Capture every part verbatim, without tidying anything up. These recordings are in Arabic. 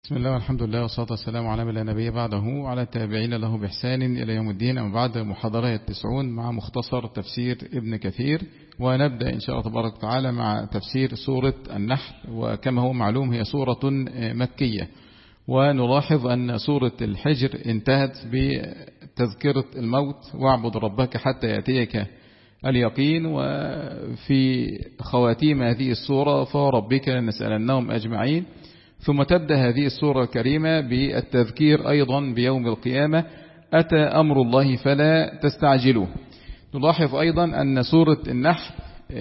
بسم الله والحمد لله والصلاة والسلام على من لا نبي بعده وعلى التابعين له بإحسان إلى يوم الدين. أما بعد، محاضرة التسعون مع مختصر تفسير ابن كثير، ونبدأ إن شاء الله تبارك وتعالى مع تفسير سورة النحل. وكما هو معلوم هي سورة مكية، ونلاحظ أن سورة الحجر انتهت بتذكرة الموت واعبد ربك حتى يأتيك اليقين، وفي خواتيم هذه السورة فوربك لنسألنهم أجمعين. ثم تبدأ هذه السورة الكريمة بالتذكير أيضا بيوم القيامة، أتى أمر الله فلا تستعجلوه. نلاحظ أيضا أن سورة النحل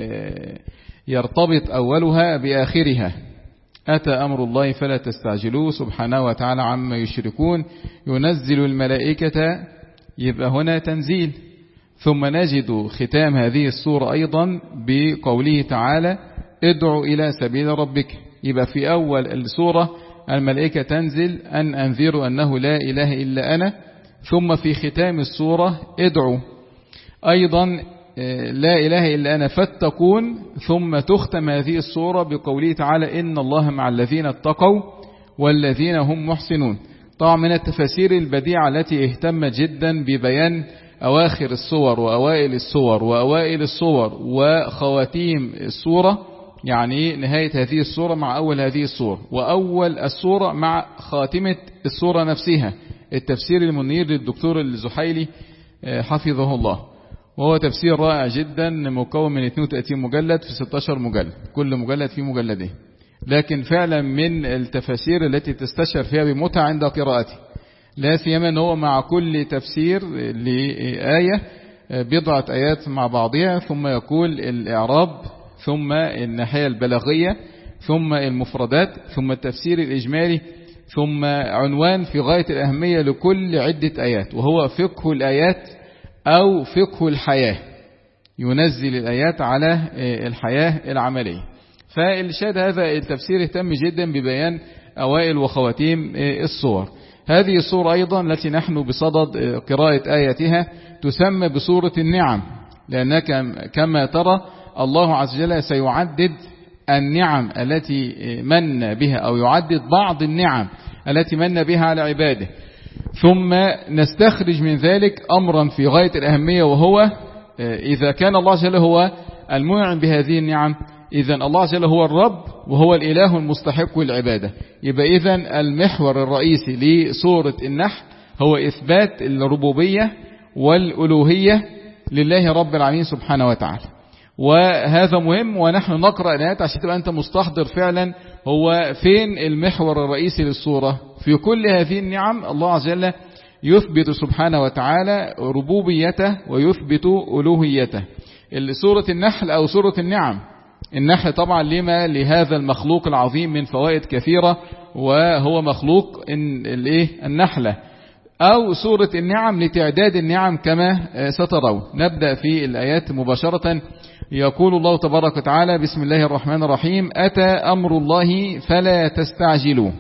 يرتبط أولها بآخرها، أتى أمر الله فلا تستعجلوه سبحانه وتعالى عما يشركون، ينزل الملائكة، يبقى هنا تنزيل. ثم نجد ختام هذه السورة أيضا بقوله تعالى ادعوا إلى سبيل ربك، يبقى في أول السورة الملائكة تنزل أن أنذروا أنه لا إله إلا أنا، ثم في ختام السورة ادعوا أيضا لا إله إلا أنا فاتقون، ثم تختم هذه السورة بقوله تعالى إن الله مع الذين اتقوا والذين هم محسنون. طبعا من التفاسير البديعة التي اهتمت جدا ببيان أواخر السور وأوائل السور وأوائل السور وخواتيم السورة، يعني نهاية هذه السورة مع أول هذه السورة، وأول السورة مع خاتمة السورة نفسها. التفسير المنير للدكتور الزحيلي حفظه الله، وهو تفسير رائع جدا مكون من اثنين وثلاثين مجلد في ستة عشر مجلد، كل مجلد فيه مجلدين، لكن فعلا من التفاسير التي تستشعر فيها بمتعة عند قراءته، لا سيما أنه هو مع كل تفسير لآية بضعة آيات مع بعضها، ثم يقول الإعراب، ثم الناحية البلاغية، ثم المفردات، ثم التفسير الإجمالي، ثم عنوان في غاية الأهمية لكل عدة آيات، وهو فقه الآيات أو فقه الحياة، ينزل الآيات على الحياة العملية. فالشاهد هذا التفسير اهتم جدا ببيان أوائل وخواتيم الصور. هذه الصورة أيضا التي نحن بصدد قراءة آياتها تسمى بصورة النعم، لأنك كما ترى الله عز وجل سيعدد النعم التي من بها، أو يعدد بعض النعم التي من بها على عباده، ثم نستخرج من ذلك أمرا في غاية الأهمية، وهو إذا كان الله عز وجل هو المنعم بهذه النعم، إذن الله عز وجل هو الرب وهو الإله المستحق للعبادة. يبقى إذن المحور الرئيسي لسورة النحل هو إثبات الربوبية والألوهية لله رب العالمين سبحانه وتعالى، وهذا مهم. ونحن نقرأ الآيات عشان تبقى أنت مستحضر فعلا هو فين المحور الرئيسي للسورة. في كل هذه النعم الله عز وجل يثبت سبحانه وتعالى ربوبيته ويثبت ألوهيته. سورة النحل أو سورة النعم، النحل طبعا لما لهذا المخلوق العظيم من فوائد كثيرة، وهو مخلوق النحلة، أو سورة النعم لتعداد النعم كما سترون. نبدأ في الآيات مباشرة. يقول الله تبارك وتعالى بسم الله الرحمن الرحيم أتى أمر الله فلا تستعجلوا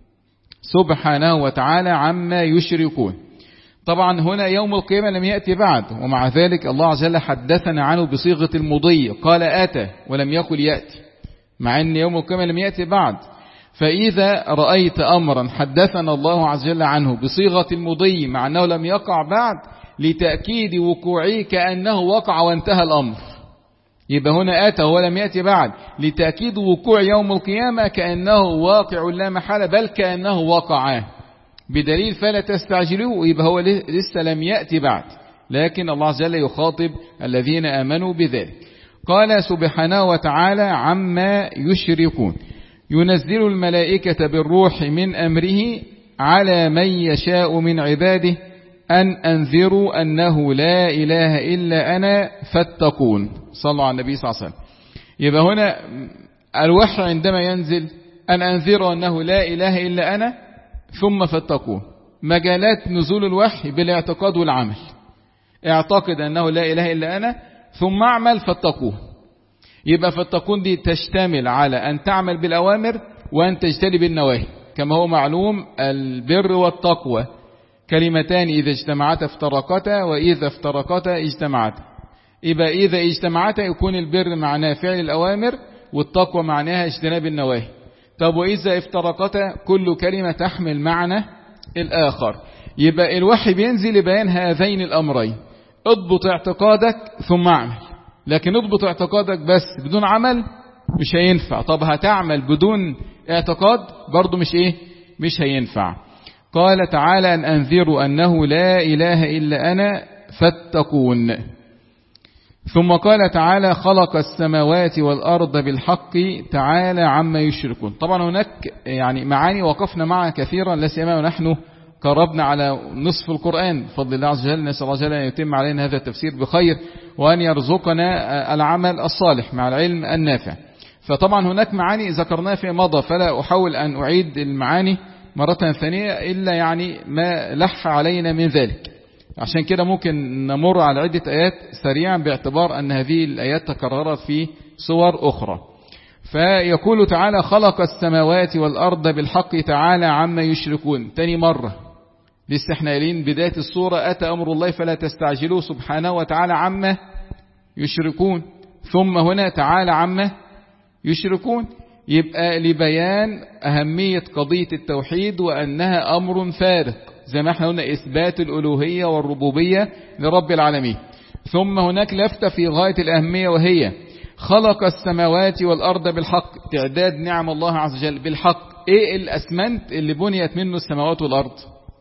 سبحانه وتعالى عما يشركون. طبعا هنا يوم القيامة لم يأتي بعد، ومع ذلك الله عز وجل حدثنا عنه بصيغة المضي، قال أتى ولم يقل يأتي، مع أن يوم القيامة لم يأتي بعد. فإذا رأيت أمرا حدثنا الله عز وجل عنه بصيغة المضي مع أنه لم يقع بعد، لتأكيد وقوعه كأنه وقع وانتهى الأمر. يبقى هنا أتى ولم يأتي بعد لتأكيد وقوع يوم القيامة كأنه واقع لا محالة، بل كأنه وقع، بدليل فلا تستعجلوا. يبقى هو لسه لم يأتي بعد، لكن الله عز وجل يخاطب الذين آمنوا بذلك. قال سبحانه وتعالى عما يشركون ينزل الملائكة بالروح من أمره على من يشاء من عباده أن أنذروا أنه لا إله إلا أنا فاتقون. صلوا على النبي صلى الله عليه وسلم. يبقى هنا الوحي عندما ينزل أن أنذروا أنه لا إله إلا أنا ثم فاتقون. مجالات نزول الوحي بالاعتقاد والعمل، اعتقد أنه لا إله إلا أنا ثم اعمل فاتقوه. يبقى فاتقون دي تشتمل على أن تعمل بالأوامر وأن تجتنب النواهي، كما هو معلوم البر والتقوى كلمتان إذا اجتمعتا افترقتا، وإذا افترقتا اجتمعتا. يبقى إذا اجتمعتا يكون البر معناه فعل الأوامر، والتقوى معناها اجتناب النواهي. طب وإذا افترقتا كل كلمة تحمل معنى الآخر. يبقى الوحي بينزل لبيان هذين الأمرين، اضبط اعتقادك ثم اعمل. لكن اضبط اعتقادك بس بدون عمل مش هينفع. طب هتعمل بدون اعتقاد برضو مش ايه مش هينفع. قال تعالى أن أنذروا أنه لا إله إلا أنا فاتقون. ثم قال تعالى خلق السماوات والأرض بالحق تعالى عما يشركون. طبعا هناك يعني معاني وقفنا معها كثيرا، لا سيما ونحن قربنا على نصف القرآن بفضل الله عز وجل. نسأل الله عز وجل أن يتم علينا هذا التفسير بخير، وأن يرزقنا العمل الصالح مع العلم النافع. فطبعا هناك معاني ذكرناها في مضى، فلا أحاول أن أعيد المعاني مرة ثانية إلا يعني ما لح علينا من ذلك. عشان كده ممكن نمر على عدة آيات سريعا باعتبار أن هذه الآيات تكررت في صور أخرى. فيقول تعالى خلق السماوات والأرض بالحق تعالى عما يشركون. تاني مرة لسه احنا قايلين بداية السورة أتى أمر الله فلا تستعجلوه سبحانه وتعالى عما يشركون، ثم هنا تعالى عما يشركون. يبقى لبيان أهمية قضية التوحيد وأنها أمر فارق، زي ما احنا قلنا إثبات الألوهية والربوبية لرب العالمين. ثم هناك لفتة في غاية الأهمية، وهي خلق السماوات والأرض بالحق، تعداد نعم الله عز وجل بالحق. ايه الأسمنت اللي بنيت منه السماوات والأرض؟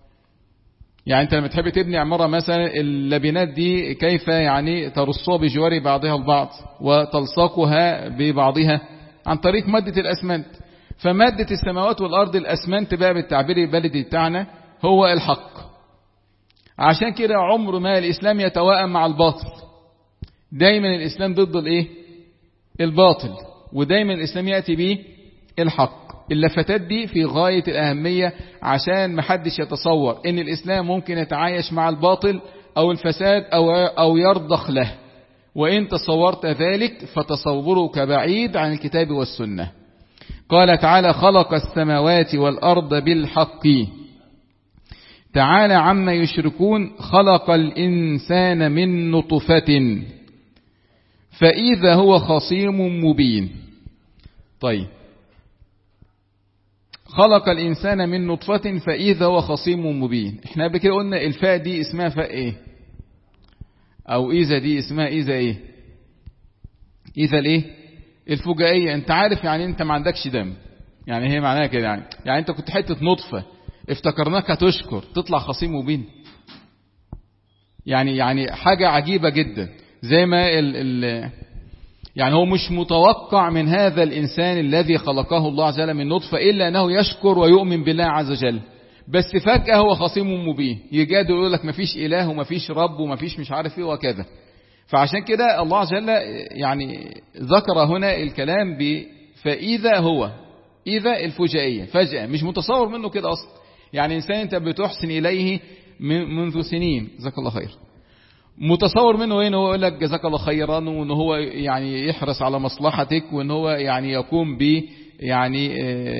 يعني انت لما تحب تبني عمارة مثلا، اللبنات دي كيف يعني ترصها بجوار بعضها البعض وتلصقها ببعضها؟ عن طريق مادة الأسمنت. فمادة السماوات والأرض الأسمنت بقى بالتعبير البلدي بتاعنا هو الحق. عشان كده عمر ما الإسلام يتوائم مع الباطل، دايما الإسلام ضد الايه الباطل، ودايما الإسلام يأتي به الحق. اللفتات دي في غاية الأهمية عشان محدش يتصور ان الإسلام ممكن يتعايش مع الباطل أو الفساد أو, أو يرضخ له. وإن تصورت ذلك فتصورك بعيد عن الكتاب والسنة. قال تعالى خلق السماوات والأرض بالحق تعالى عما يشركون. خلق الإنسان من نطفة فإذا هو خصيم مبين. طيب، خلق الإنسان من نطفة فإذا هو خصيم مبين. احنا بكده قلنا الفاء دي اسمها فاء ايه؟ او إذا دي اسمها إذا ايه؟ إذا الايه؟ الفجائية. انت عارف يعني انت ما عندكش دم، يعني هي معناها كده. يعني يعني انت كنت حتة نطفة افتكرناك هتشكر تطلع خصيم مبين. يعني يعني حاجة عجيبة جدا. زي ما ال ال يعني هو مش متوقع من هذا الإنسان الذي خلقه الله عز وجل من نطفة إلا أنه يشكر ويؤمن بالله عز وجل، بس فجأة هو خصيم مبين، يجادل يقول لك مفيش إله ومفيش رب ومفيش مش عارف ايه وكذا. فعشان كده الله عز وجل يعني ذكر هنا الكلام ب فإذا هو، إذا الفجائية، فجأة مش متصور منه كده أصلا. يعني إنسان أنت بتحسن إليه منذ سنين، جزاك الله خير، متصور منه ايه؟ ان هو يقول لك جزاك الله خيرا، وان هو يعني يحرص على مصلحتك، وان هو يعني يقوم ب يعني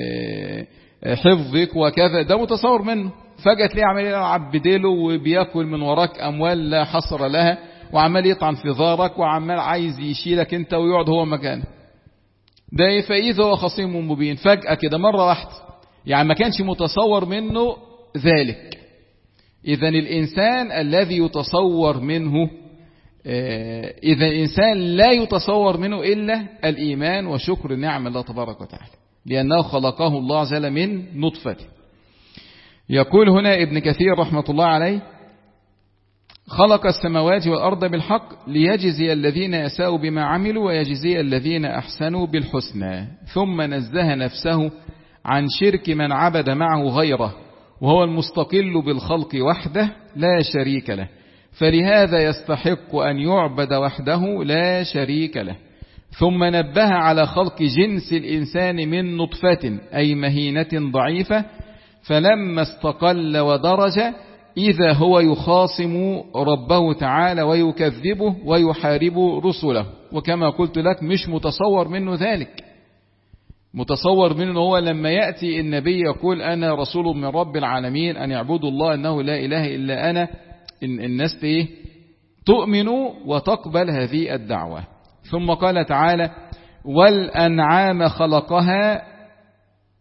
حفظك وكذا. ده متصور منه. فجأة تلاقيه عمال يلعب بديله وبياكل من وراك اموال لا حصر لها، وعمال يطعن في ظهرك، وعمال عايز يشيلك انت ويقعد هو مكانه. ده فإذا هو خصيم مبين. فجأة كده مرة واحدة، يعني ما كانش متصور منه ذلك. إذن الإنسان الذي يتصور منه، إذن الإنسان لا يتصور منه إلا الإيمان وشكر نعم الله تبارك وتعالى، لأنه خلقه الله عز وجل من نطفة. يقول هنا ابن كثير رحمة الله عليه خلق السماوات والأرض بالحق ليجزي الذين يساءوا بما عملوا ويجزي الذين أحسنوا بالحسنى. ثم نزه نفسه عن شرك من عبد معه غيره، وهو المستقل بالخلق وحده لا شريك له، فلهذا يستحق أن يعبد وحده لا شريك له. ثم نبه على خلق جنس الإنسان من نطفة أي مهينة ضعيفة، فلما استقل ودرج إذا هو يخاصم ربه تعالى ويكذبه ويحارب رسله. وكما قلت لك مش متصور منه ذلك. متصور منه هو لما يأتي النبي يقول أنا رسول من رب العالمين أن يعبدوا الله أنه لا إله إلا أنا، إن الناس إيه؟ تؤمن وتقبل هذه الدعوة. ثم قال تعالى والأنعام خلقها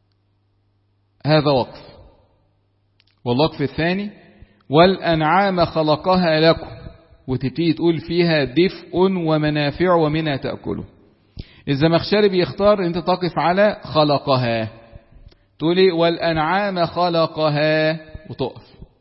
هذا وقف. والوقف الثاني والأنعام خلقها لكم، وتبتدي تقول فيها دفء ومنافع ومنها تأكلوا. الزمخشري بيختار انت تقف على خلقها، تقولي والأنعام خلقها وتقف.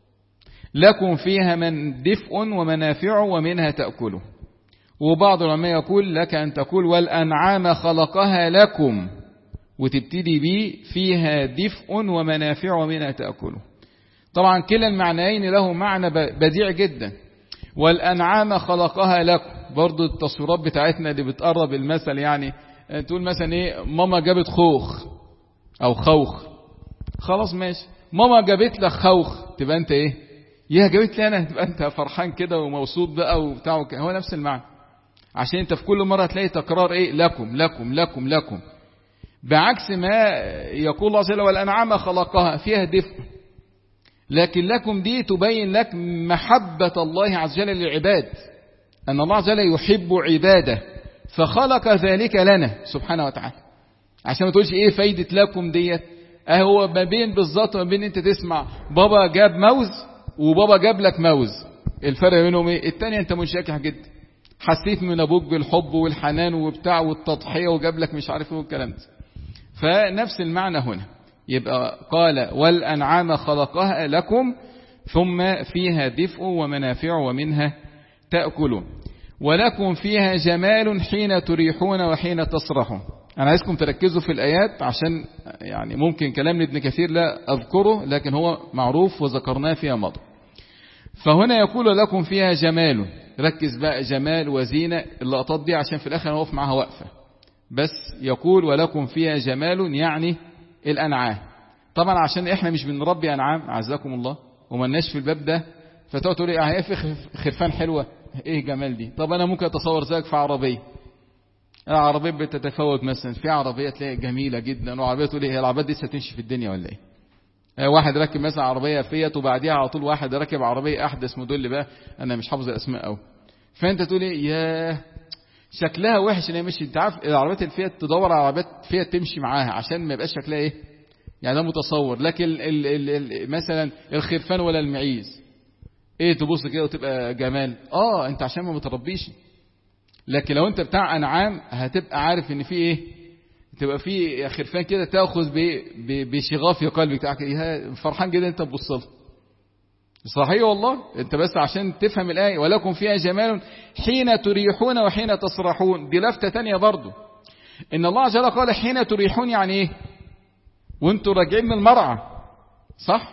لكم فيها من دفء ومنافع ومنها تأكلوا. وبعض العلماء يقول لك أن تقول والأنعام خلقها لكم، وتبتدي بي فيها دفء ومنافع ومنها تأكلوا. طبعا كلا المعنيين له معنى بديع جدا. والأنعام خلقها لكم، برضو التصويرات بتاعتنا اللي بتقرب المثل، يعني تقول مثلا ايه، ماما جابت خوخ او خوخ، خلاص ماشي، ماما جابت لك خوخ، تبقى انت ايه، يا جابت لي انا، تبقى انت فرحان كده ومبسوط بقى وبتاع. هو نفس المعنى، عشان انت في كل مرة تلاقي تكرار ايه، لكم لكم لكم لكم، بعكس ما يقول الله عز وجل والأنعام خلقها فيها دفء. لكن لكم دي تبين لك محبة الله عز وجل للعباد، أن الله عز وجل يحب عباده فخلق ذلك لنا سبحانه وتعالى. عشان ما تقولش ايه فايدة لكم ديت، اهو ما بين بالظبط ما بين انت تسمع بابا جاب موز وبابا جاب لك موز، الفرق بينهم ايه؟ التانية انت منشكح جدا، حسيت من ابوك بالحب والحنان وبتاع والتضحية وجاب لك مش عارف ايه والكلام ده. فنفس المعنى هنا، يبقى قال والأنعام خلقها لكم ثم فيها دفء ومنافع ومنها تأكلون ولكم فيها جمال حين تريحون وحين تصرحون. أنا عايزكم تركزوا في الآيات، عشان يعني ممكن كلام ابن كثير لا أذكره، لكن هو معروف وذكرناه فيها مضى. فهنا يقول لكم فيها جمال، ركز بقى، جمال وزينة، اللقطات دي عشان في الآخر نوقف معها وقفة. بس يقول ولكم فيها جمال يعني الأنعام. طبعا عشان احنا مش بنربي أنعام عزكم الله ومناش في الباب ده، فتقعد تقول ايه في خرفان حلوة، ايه جمال دي. طب انا ممكن اتصور زيك في عربية، العربية بتتفاوت مثلا، في عربية تلاقي جميلة جدا، وعربية تقول ايه العربية دي ستمشي في الدنيا ولا ايه. واحد راكب مثلا عربية فيات، وبعديها على طول واحد راكب عربية احدث موديل بقى، انا مش حافظ الاسماء قوي، فانت تقول ايه ياه شكلها وحش ان هي مشي. انت عارف العربيات الفيات تدور على عربيات فيات تمشي معاها عشان ما يبقاش شكلها ايه، يعني ده متصور. لكن ال ال ال مثلا الخرفان ولا المعيز ايه، تبص كده وتبقى جمال، اه انت عشان ما متربيش. لكن لو انت بتاع انعام هتبقى عارف ان في ايه، تبقى في خرفان كده تاخذ بشغاف قلبك بتاعك، فرحان جدا انت تبص له. صحيح والله، انت بس عشان تفهم الآية ولكم فيها جمال حين تريحون وحين تصرحون. دي لفتة تانية برضو، ان الله عز وجل قال حين تريحون يعني ايه، وانتوا راجعين من المرعى صح،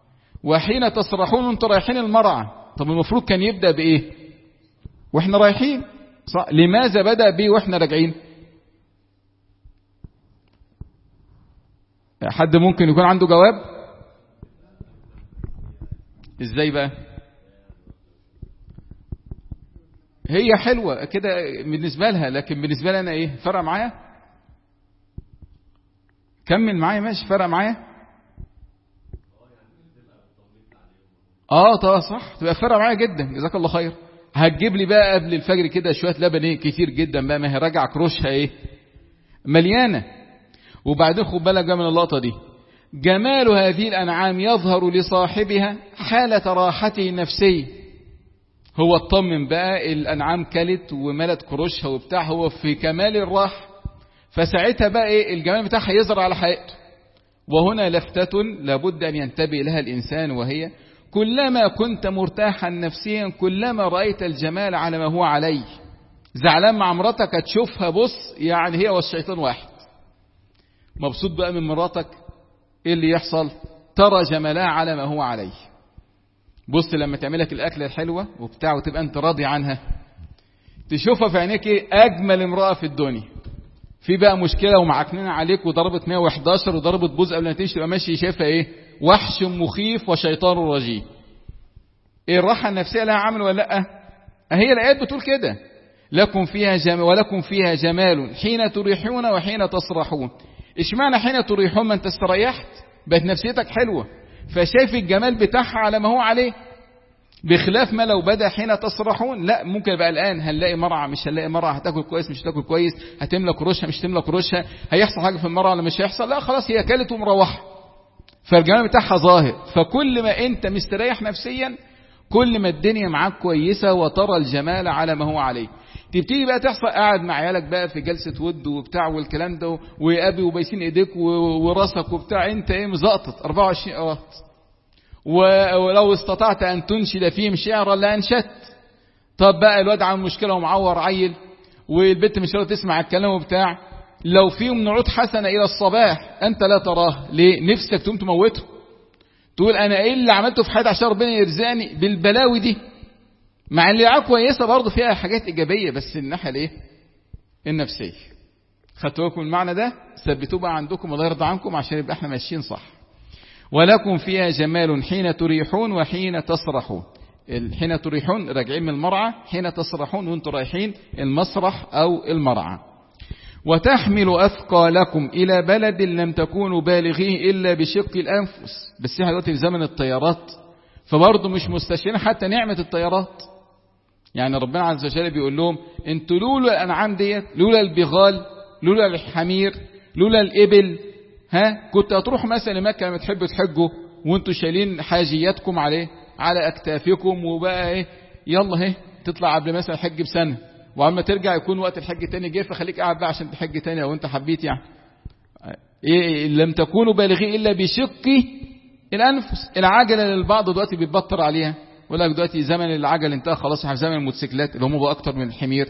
وحين تصرحون وانتوا رايحين المرعى. طب المفروض كان يبدأ بايه واحنا رايحين صح، لماذا بدأ بيه واحنا راجعين؟ حد ممكن يكون عنده جواب؟ ازاي بقى؟ هي حلوة كده بالنسبة لها، لكن بالنسبة لي انا ايه، فرق معايا؟ كمل معايا ماشي، فرق معايا؟ اه طبعا صح، تبقى فرق معايا جدا، جزاك الله خير. هتجيب لي بقى قبل الفجر كده شوية لبن ايه كتير جدا بقى، ما هي راجع كروشها ايه مليانة. وبعدين خد بالك بقى من اللقطة دي، جمال هذه الأنعام يظهر لصاحبها حالة راحته النفسية. هو اطمن بقى، الأنعام كلت وملت كروشها وبتاع، هو في كمال الراحة، فساعتها بقى ايه الجمال بتاعها يظهر على حقيقته. وهنا لفتة لابد أن ينتبه لها الإنسان، وهي كلما كنت مرتاحا نفسيا كلما رأيت الجمال على ما هو عليه. زعلان مع مراتك هتشوفها بص يعني هي والشيطان واحد. مبسوط بقى من مراتك ايه اللي يحصل، ترى جمالها على ما هو عليه. بص لما تعملك الأكلة الحلوة وبتاع وتبقى انت راضي عنها، تشوفها في عينيك ايه أجمل امرأة في الدنيا. في بقى مشكلة ومعكنين عليك وضربت مية وحداشر وضربت بوز قبل ما تمشي، تبقى ماشي شايفها ايه، وحش مخيف وشيطان رجيم. ايه الراحة النفسية لها عمل ولا لا؟ هي الآيات بتقول كده، لكم فيها جمال ولكم فيها جمال حين تريحون وحين تصرحون. ايش معنى حين تريحون؟ ما انت استريحت بقت نفسيتك حلوة، فشايف الجمال بتاعها على ما هو عليه، بخلاف ما لو بدأ حين تصرحون. لا ممكن بقى الآن هنلاقي مرعى مش هنلاقي مرعى، هتاكل كويس مش هتاكل كويس، هتملك كروشها مش تملك كروشها، هيحصل حاجة في المرعى ولا مش هيحصل، لا خلاص هي كلت ومروحة. فالجمال بتاعها ظاهر. فكل ما انت مستريح نفسيا كل ما الدنيا معاك كويسة وترى الجمال على ما هو عليه. تبتدي بقى تحصل قاعد مع عيالك بقى في جلسة ود وبتاع والكلام ده وابي وبيسين ايديك وراسك وبتاع، انت ايه مزقطط أربعة وعشرين قرات، ولو استطعت ان تنشد فيهم شعرا لانشدت. طب بقى الواد عامل مشكلة ومعور عيل والبنت مش راضيه تسمع الكلام وبتاع، لو فيهم نعود حسنة الى الصباح انت لا تراه، ليه؟ نفسك تقوم تموته، تقول انا ايه اللي عملته في حياتي عشان ربنا يرزقني بالبلاوي دي، مع اللي معاه كويسه برضه فيها حاجات ايجابيه، بس الناحيه الايه؟ النفسيه. خدتوا بالكم المعنى ده؟ ثبتوه بقى عندكم الله يرضى عنكم عشان يبقى احنا ماشيين صح. ولكم فيها جمال حين تريحون وحين تسرحون. حين تريحون راجعين من المرعى، حين تسرحون وانتم رايحين المسرح او المرعى. وتحمل أثقالكم إلى بلد لم تكونوا بالغيه إلا بشق الأنفس. بس احنا دلوقتي في زمن الطيارات، فبرضه مش مستشعرين حتى نعمة الطيارات. يعني ربنا عز وجل بيقول لهم انتوا لولا الأنعام ديت، لولا البغال، لولا الحمير، لولا الإبل، ها كنت هتروحوا مثلا لمكة لما تحبوا تحجوا وانتوا شايلين حاجياتكم عليه على أكتافكم، وبقى ايه يلا اهي تطلع قبل مثلا الحج بسنة، وعما ترجع يكون وقت الحج تاني جه، فخليك قاعد بقى عشان تحج تاني لو انت حبيت. يعني إيه لم تكونوا بالغين الا بشق الانفس. العجله للبعض دلوقتي بيتبطر عليها، يقول لك دلوقتي زمن العجل انتهى خلاص، احنا في زمن الموتوسيكلات اللي هم بقى اكتر من الحمير.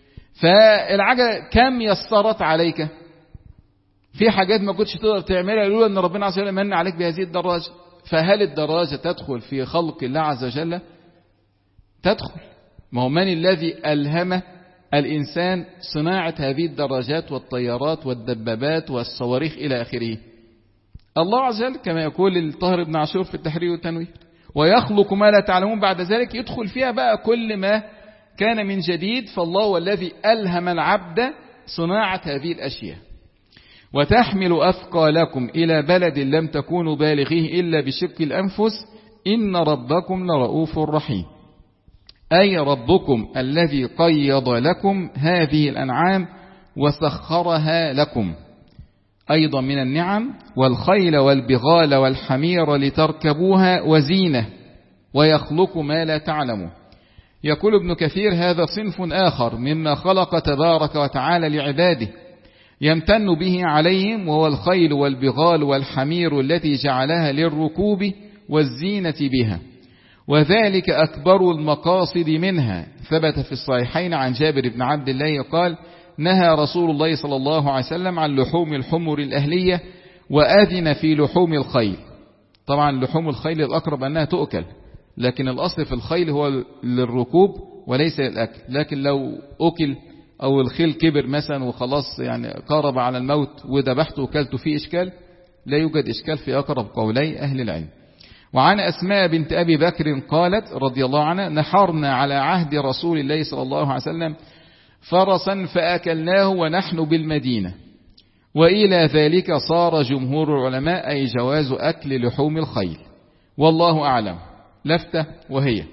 فالعجله كم يسرت عليك في حاجات ما كنتش تقدر تعملها لولا ان ربنا عز وجل من عليك بهذه الدراجه. فهل الدراجه تدخل في خلق الله عز وجل؟ تدخل. ما هو من الذي ألهم الإنسان صناعة هذه الدراجات والطيارات والدبابات والصواريخ إلى آخره؟ الله عز وجل، كما يقول الطاهر بن عاشور في التحرير والتنوير: ويخلق ما لا تعلمون. بعد ذلك يدخل فيها بقى كل ما كان من جديد. فالله هو الذي ألهم العبد صناعة هذه الأشياء. وتحمل أثقالكم إلى بلد لم تكونوا بالغيه إلا بشق الأنفس إن ربكم لرؤوف رحيم. أي ربكم الذي قيض لكم هذه الأنعام وسخرها لكم أيضا من النعم، والخيل والبغال والحمير لتركبوها وزينة ويخلق ما لا تعلمون. يقول ابن كثير: هذا صنف آخر مما خلق تبارك وتعالى لعباده يمتن به عليهم، وهو الخيل والبغال والحمير التي جعلها للركوب والزينة بها، وذلك أكبر المقاصد منها. ثبت في الصحيحين عن جابر بن عبد الله قال: نهى رسول الله صلى الله عليه وسلم عن لحوم الحمر الأهلية وأذن في لحوم الخيل. طبعا لحوم الخيل الأقرب أنها تؤكل، لكن الأصل في الخيل هو للركوب وليس للأكل. لكن لو أكل أو الخيل كبر مثلا وخلاص يعني قارب على الموت وذبحته وكلته فيه إشكال، لا يوجد إشكال في أقرب قولي أهل العلم. وعن أسماء بنت أبي بكر قالت رضي الله عنها: نحرنا على عهد رسول الله صلى الله عليه وسلم فرسا فأكلناه ونحن بالمدينة، وإلى ذلك صار جمهور العلماء أي جواز أكل لحوم الخيل، والله أعلم. لفتة وهي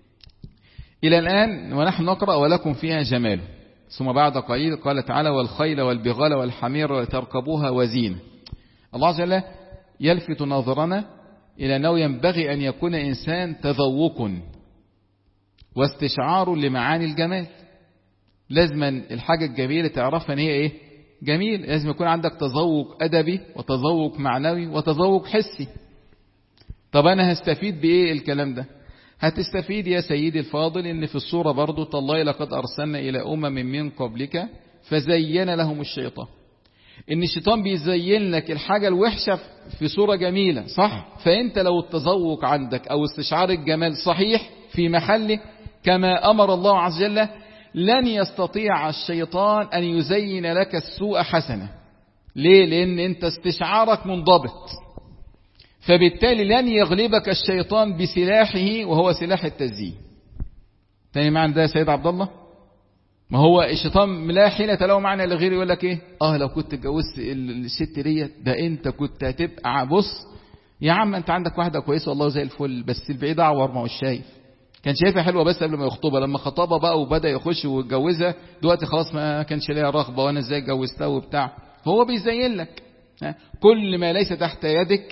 إلى الآن ونحن نقرأ: ولكم فيها جمال. ثم بعد قليل قال تعالى: والخيل والبغال والحمير لتركبوها وزينة. الله عز وجل يلفت نظرنا إلى أنه ينبغي أن يكون إنسان تذوق واستشعار لمعاني الجمال. لازم الحاجة الجميلة تعرفها أن هي إيه؟ جميل. لازم يكون عندك تذوق أدبي وتذوق معنوي وتذوق حسي. طب أنا هستفيد بإيه الكلام ده؟ هتستفيد يا سيدي الفاضل إن في الصورة برضو: تالله لقد أرسلنا إلى أمم من قبلك فزين لهم الشيطان. إن الشيطان بيزين لك الحاجة الوحشة في صورة جميلة، صح؟ فأنت لو التذوق عندك أو استشعار الجمال صحيح في محله كما أمر الله عز وجل، لن يستطيع الشيطان أن يزين لك السوء حسنة. ليه؟ لأن أنت استشعارك منضبط، فبالتالي لن يغلبك الشيطان بسلاحه وهو سلاح التزيين. تاني معنى ده يا سيد عبد الله، ما هو الشيطان لا حيلة له معنى لغير يقول لك ايه؟ اه لو كنت اتجوزت الست ديت ده انت كنت هتبقى بص يا عم انت عندك واحدة كويسة والله زي الفل، بس البعيد اعور ما هو شايف. كان شايفها حلوة بس قبل ما يخطبها، لما خطبها بقى وبدأ يخش ويتجوزها دلوقتي خلاص ما كانش ليها رغبة وانا ازاي اتجوزتها وبتاع. هو بيزين لك كل ما ليس تحت يدك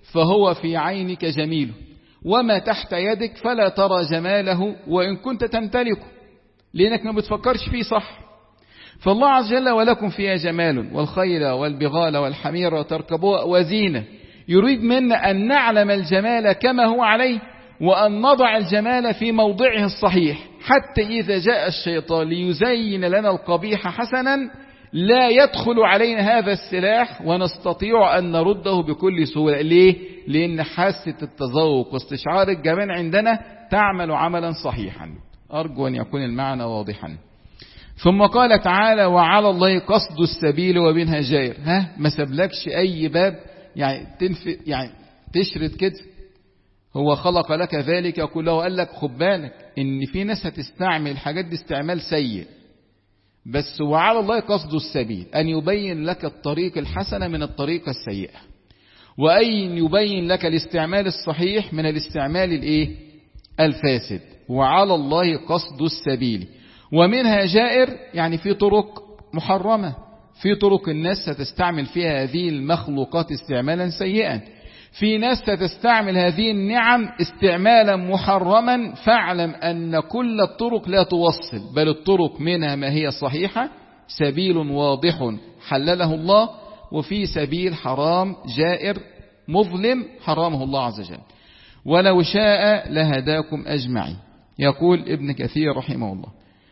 فهو في عينك جميل، وما تحت يدك فلا ترى جماله وإن كنت تمتلكه، لأنك ما بتفكرش فيه صح. فالله عز وجل ولكم فيها جمال، والخيل والبغال والحمير وتركبوها وزينة، يريد منا أن نعلم الجمال كما هو عليه، وأن نضع الجمال في موضعه الصحيح، حتى إذا جاء الشيطان ليزين لنا القبيح حسنا لا يدخل علينا هذا السلاح ونستطيع أن نرده بكل سهولة. ليه؟ لأن حاسة التذوق واستشعار الجمال عندنا تعمل عملا صحيحا. أرجو أن يكون المعنى واضحا. ثم قال تعالى وعلى الله قصد السبيل ومنها جائر. ها ما سبلكش أي باب يعني تنف يعني تشرد كده، هو خلق لك ذلك كله وقال لك خد بالك إن في ناس هتستعمل الحاجات دي استعمال سيء، بس وعلى الله قصد السبيل أن يبين لك الطريق الحسنة من الطريقة السيئة، وأن يبين لك الاستعمال الصحيح من الاستعمال الايه الفاسد. وعلى الله قصد السبيل ومنها جائر، يعني في طرق محرمة، في طرق الناس ستستعمل فيها هذه المخلوقات استعمالا سيئا، في ناس ستستعمل هذه النعم استعمالا محرما. فاعلم أن كل الطرق لا توصل، بل الطرق منها ما هي صحيحة، سبيل واضح حلله الله، وفي سبيل حرام جائر مظلم حرامه الله عز وجل. ولو شاء لهداكم أجمعين. يقول ابن كثير رحمه الله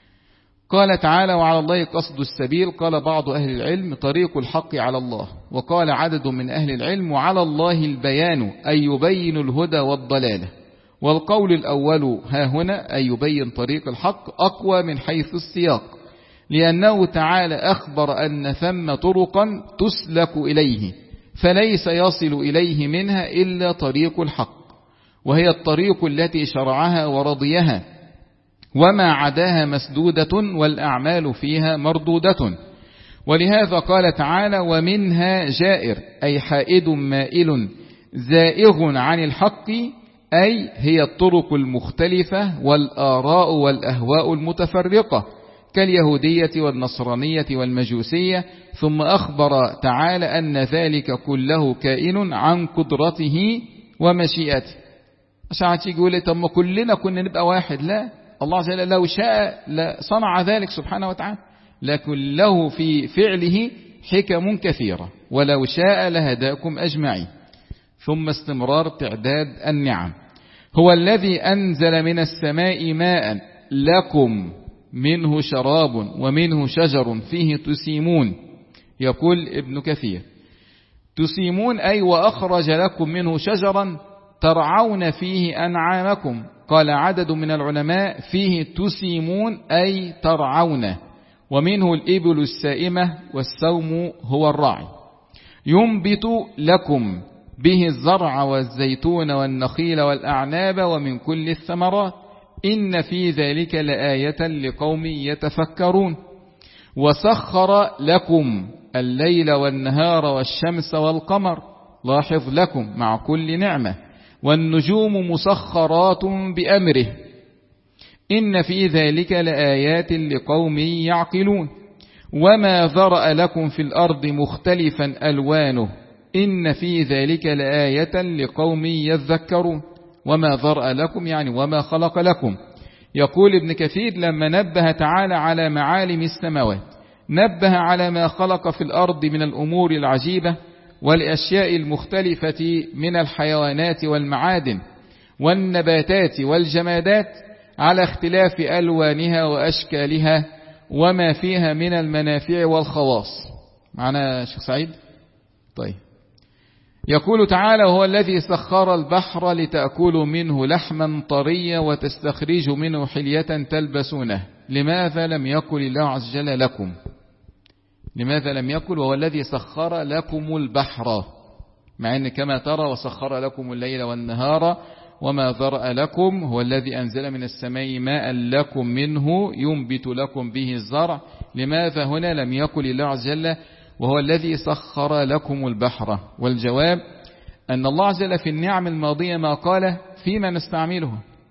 قال تعالى وعلى الله قصد السبيل. قال بعض أهل العلم طريق الحق على الله، وقال عدد من أهل العلم وعلى الله البيان أي يبين الهدى والضلالة. والقول الأول ها هنا أي يبين طريق الحق أقوى من حيث السياق، لأنه تعالى أخبر أن ثم طرقا تسلك إليه فليس يصل إليه منها إلا طريق الحق، وهي الطريق التي شرعها ورضيها، وما عداها مسدودة والأعمال فيها مردودة. ولهذا قال تعالى ومنها جائر أي حائد مائل زائغ عن الحق، أي هي الطرق المختلفة والآراء والأهواء المتفرقة كاليهودية والنصرانية والمجوسية. ثم أخبر تعالى أن ذلك كله كائن عن قدرته ومشيئته. عشان تيجي يقول لي طب ما كلنا كنا نبقى واحد، لا، الله عز وجل لو شاء لصنع ذلك سبحانه وتعالى، لكن له في فعله حكم كثيرة. ولو شاء لهداكم أجمعين. ثم استمرار تعداد النعم. هو الذي أنزل من السماء ماء لكم منه شراب ومنه شجر فيه تسيمون. يقول ابن كثير تسيمون أي وأخرج لكم منه شجرا ترعون فيه أنعامكم. قال عدد من العلماء فيه تسيمون أي ترعون، ومنه الإبل السائمة والسوم هو الراعي. ينبت لكم به الزرع والزيتون والنخيل والأعناب ومن كل الثمرات إن في ذلك لآية لقوم يتفكرون. وسخر لكم الليل والنهار والشمس والقمر، لاحظ لكم مع كل نعمة، والنجوم مسخرات بأمره إن في ذلك لآيات لقوم يعقلون. وما ذرأ لكم في الأرض مختلفا ألوانه إن في ذلك لآية لقوم يذكرون. وما ذرأ لكم يعني وما خلق لكم. يقول ابن كثير لما نبه تعالى على معالم السماوات نبه على ما خلق في الأرض من الأمور العجيبة والأشياء المختلفة من الحيوانات والمعادن والنباتات والجمادات على اختلاف ألوانها وأشكالها وما فيها من المنافع والخواص. معنا شيخ سعيد؟ طيب. يقول تعالى وهو الذي سخر البحر لتأكلوا منه لحما طريا وتستخرجوا منه حلية تلبسونه. لماذا لم يقل الله عز وجل لكم؟ لماذا لم يقل وهو الذي سخر لكم البحر، مع أن كما ترى وسخر لكم الليل والنهار وما ذرأ لكم هو الذي أنزل من السماء ماء لكم منه ينبت لكم به الزرع. لماذا هنا لم يقل الله عز وجل وهو الذي سخر لكم البحر؟ والجواب أن الله عز وجل في النعم الماضية ما قال فيما نستعمله،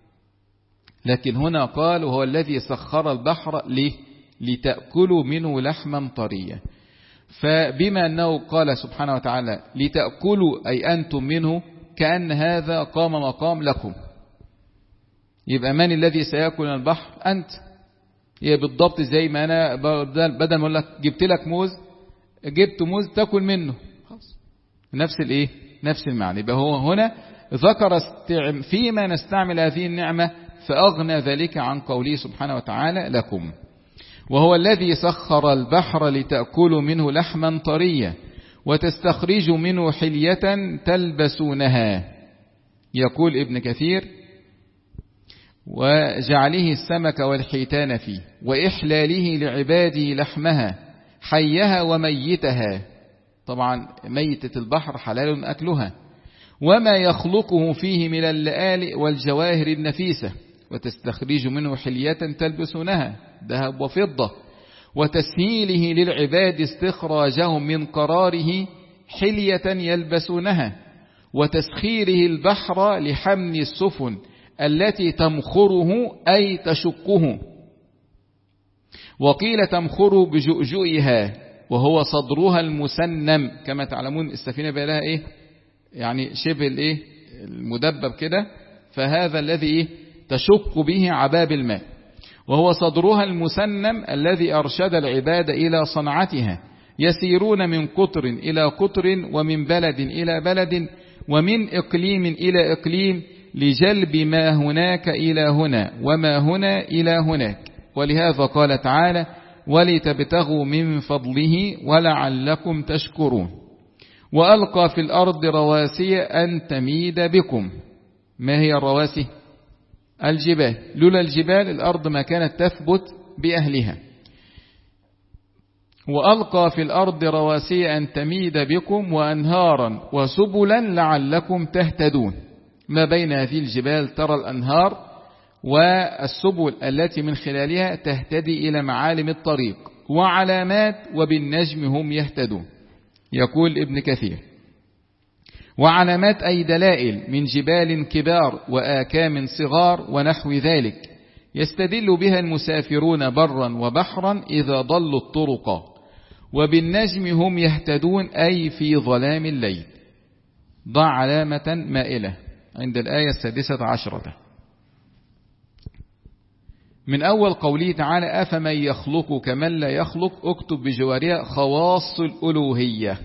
لكن هنا قال وهو الذي سخر البحر ليه؟ لتأكلوا منه لحما طريا. فبما أنه قال سبحانه وتعالى لتأكلوا أي أنتم منه كأن هذا قام مقام لكم. يبقى من الذي سيأكل البحر؟ أنت. هي بالضبط زي ما أنا بدل ما أقول لك جبت لك موز، جبت موز تأكل منه، خلاص نفس الإيه؟ نفس المعنى. يبقى هو هنا ذكر فيما نستعمل هذه النعمة فأغنى ذلك عن قوله سبحانه وتعالى لكم. وهو الذي سخر البحر لتأكلوا منه لحما طريا وتستخرجوا منه حلية تلبسونها. يقول ابن كثير: وجعله السمك والحيتان فيه وإحلاله لعباده لحمها حيها وميتها. طبعا ميتة البحر حلال أكلها. وما يخلقه فيه من اللآلئ والجواهر النفيسة وتستخرج منه حلية تلبسونها ذهب وفضة وتسهيله للعباد استخراجهم من قراره حلية يلبسونها وتسخيره البحر لحمل السفن التي تمخره أي تشقه. وقيل تمخر بجؤجؤها وهو صدرها المسنم. كما تعلمون السفينة بقى لها إيه؟ يعني شبه الإيه؟ المدبب كده، فهذا الذي إيه؟ تشق به عباب الماء. وهو صدرها المسنم الذي أرشد العباد إلى صنعتها يسيرون من قطر إلى قطر ومن بلد إلى بلد ومن إقليم إلى إقليم لجلب ما هناك إلى هنا وما هنا إلى هناك. ولهذا قال تعالى: ولتبتغوا من فضله ولعلكم تشكرون. وألقى في الأرض رواسي أن تميد بكم. ما هي الرواسي؟ الجبال. لولا الجبال الأرض ما كانت تثبت بأهلها. وألقى في الأرض رواسي أن تميد بكم وأنهارا وسبلا لعلكم تهتدون. ما بين هذه الجبال ترى الأنهار والسبل التي من خلالها تهتدي إلى معالم الطريق وعلامات وبالنجم هم يهتدون. يقول ابن كثير: وعلامات أي دلائل من جبال كبار وآكام صغار ونحو ذلك يستدل بها المسافرون برا وبحرا إذا ضلوا الطرق وبالنجم هم يهتدون أي في ظلام الليل. ضع علامة مائلة عند الآية السادسة عشرة من أول قوله تعالى: أفمن يخلق كمن لا يخلق. اكتب بجوارها خواص الألوهية.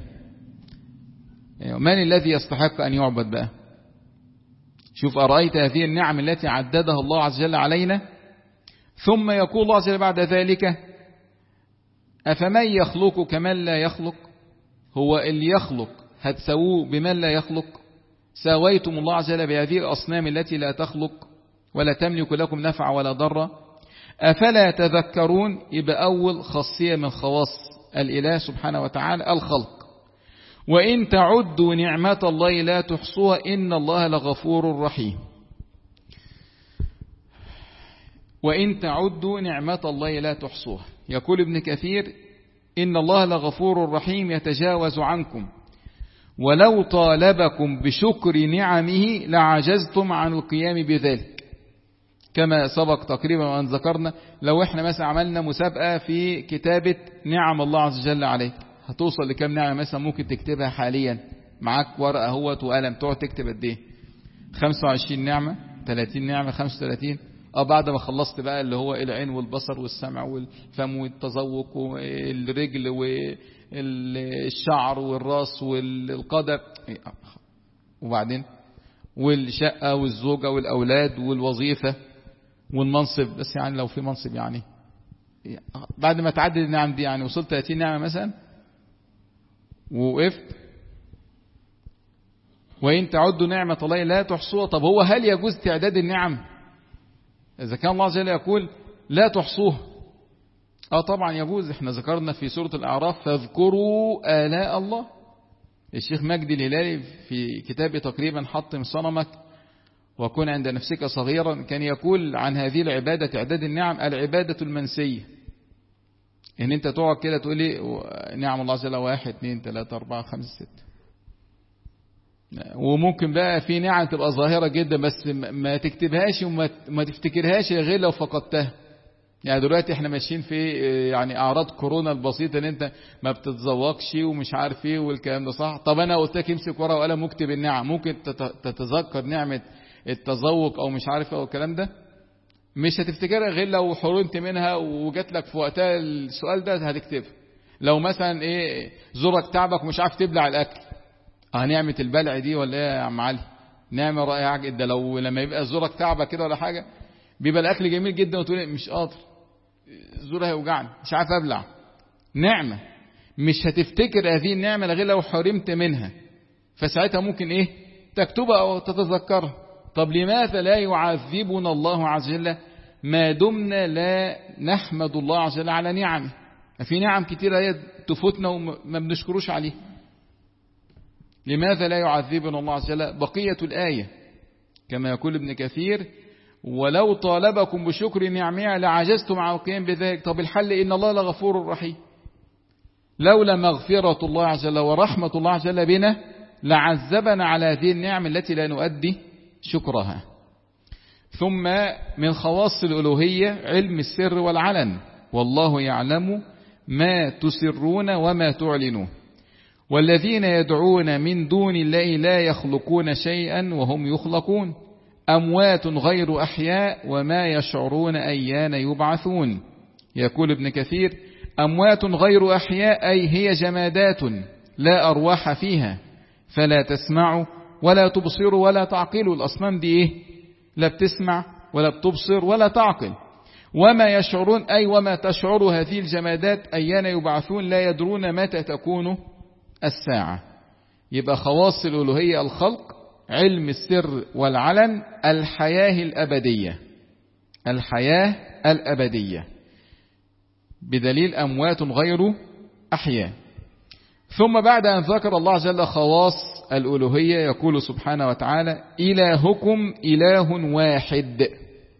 من الذي يستحق أن يعبد بقى؟ شوف أرأيت هذه النعم التي عددها الله عز وجل علينا، ثم يقول الله عز وجل بعد ذلك: أفمن يخلق كمن لا يخلق. هو اللي يخلق هتسووه بمن لا يخلق؟ ساويتم الله عز وجل بهذه الأصنام التي لا تخلق ولا تملك لكم نفع ولا ضر. أفلا تذكرون؟ يبقى أول خاصية من خواص الإله سبحانه وتعالى الخلق. وإن تعدوا نعمة الله لا تحصوها إن الله لغفور رحيم. وإن تعدوا نعمة الله لا تحصوها. يقول ابن كثير: إن الله لغفور رحيم يتجاوز عنكم ولو طالبكم بشكر نعمه لعجزتم عن القيام بذلك. كما سبق تقريبا وأن ذكرنا، لو احنا مثلا عملنا مسابقة في كتابة نعم الله عز وجل عليك، هتوصل لكم نعمة مثلا ممكن تكتبها حاليا؟ معاك ورقة اهوت وقلم، تقعد تكتب قد ايه؟ خمسة وعشرين نعمة، ثلاثين نعمة، خمسة وثلاثين. اه بعد ما خلصت بقى اللي هو العين والبصر والسمع والفم والتذوق والرجل والشعر والراس والقدم، وبعدين والشقة والزوجة والأولاد والوظيفة والمنصب. بس يعني لو في منصب يعني بعد ما تعدد النعم دي يعني وصلت ثلاثين نعمة مثلا ووقفت. وإن تعدوا نعمة الله لا تحصوها. طب هو هل يجوز تعداد النعم إذا كان الله عز وجل يقول لا تحصوها؟ اه طبعا يجوز. احنا ذكرنا في سورة الأعراف: فاذكروا آلاء الله. الشيخ مجدي الهلالي في كتابه تقريبا حطم صنمك وكن عند نفسك صغيرا كان يقول عن هذه العبادة تعداد النعم: العبادة المنسية. ان انت تقعد كده تقول لي نعم الله عز وجل واحد اثنين ثلاثة أربعة خمسة ستة. وممكن بقى في نعم تبقى ظاهرة جدا بس ما تكتبهاش وما تفتكرهاش غير لو فقدتها. يعني دلوقتي احنا ماشيين في يعني اعراض كورونا البسيطة ان انت ما بتتذوقش ومش عارف ايه والكلام ده، صح؟ طب انا قلت لك امسك ورقة وقلم واكتب النعم، ممكن تتذكر نعمة التذوق او مش عارف ايه الكلام ده؟ مش هتفتكرها غير لو حرمت منها وجات لك في وقتها السؤال ده هتكتبها. لو مثلا ايه زورك تعبك ومش عارف تبلع الاكل، اه نعمة البلع دي ولا ايه يا عم علي؟ نعمة رائعة جدا. لو لما يبقى زورك تعبك كده ولا حاجة بيبقى الاكل جميل جدا وتقول مش قادر زوري هيوجعني مش عارف ابلع، نعمة مش هتفتكر هذه النعمة غير لو حرمت منها، فساعتها ممكن ايه تكتبها او تتذكرها. طب لماذا لا يعذبنا الله عز وجل ما دمنا لا نحمد الله عز وجل على نعمه؟ في نعم كتيرة هي تفوتنا وما بنشكروش عليها. لماذا لا يعذبنا الله عز وجل؟ بقية الآية كما يقول ابن كثير: ولو طالبكم بشكر نعمه لعجزتم عن القيام بذلك. طب الحل إن الله لغفور رحيم. لولا مغفرة الله عز وجل ورحمة الله عز وجل بنا لعذبنا على هذه النعم التي لا نؤدي شكرها. ثم من خواص الألوهية علم السر والعلن، والله يعلم ما تسرون وما تعلنون. والذين يدعون من دون الله لا يخلقون شيئا وهم يخلقون، أموات غير أحياء وما يشعرون أيان يبعثون. يقول ابن كثير: أموات غير أحياء أي هي جمادات لا أرواح فيها، فلا تسمع ولا تبصر ولا تعقل. الأصنام دي إيه؟ لا بتسمع ولا بتبصر ولا تعقل. وما يشعرون أي وما تشعر هذه الجمادات أيان يبعثون، لا يدرون متى تكون الساعة. يبقى خواص الألوهية الخلق، علم السر والعلن، الحياة الأبدية، الحياة الأبدية بدليل أموات غير أحياء. ثم بعد أن ذكر الله عز وجل خواص الألوهية يقول سبحانه وتعالى: إلهكم إله واحد.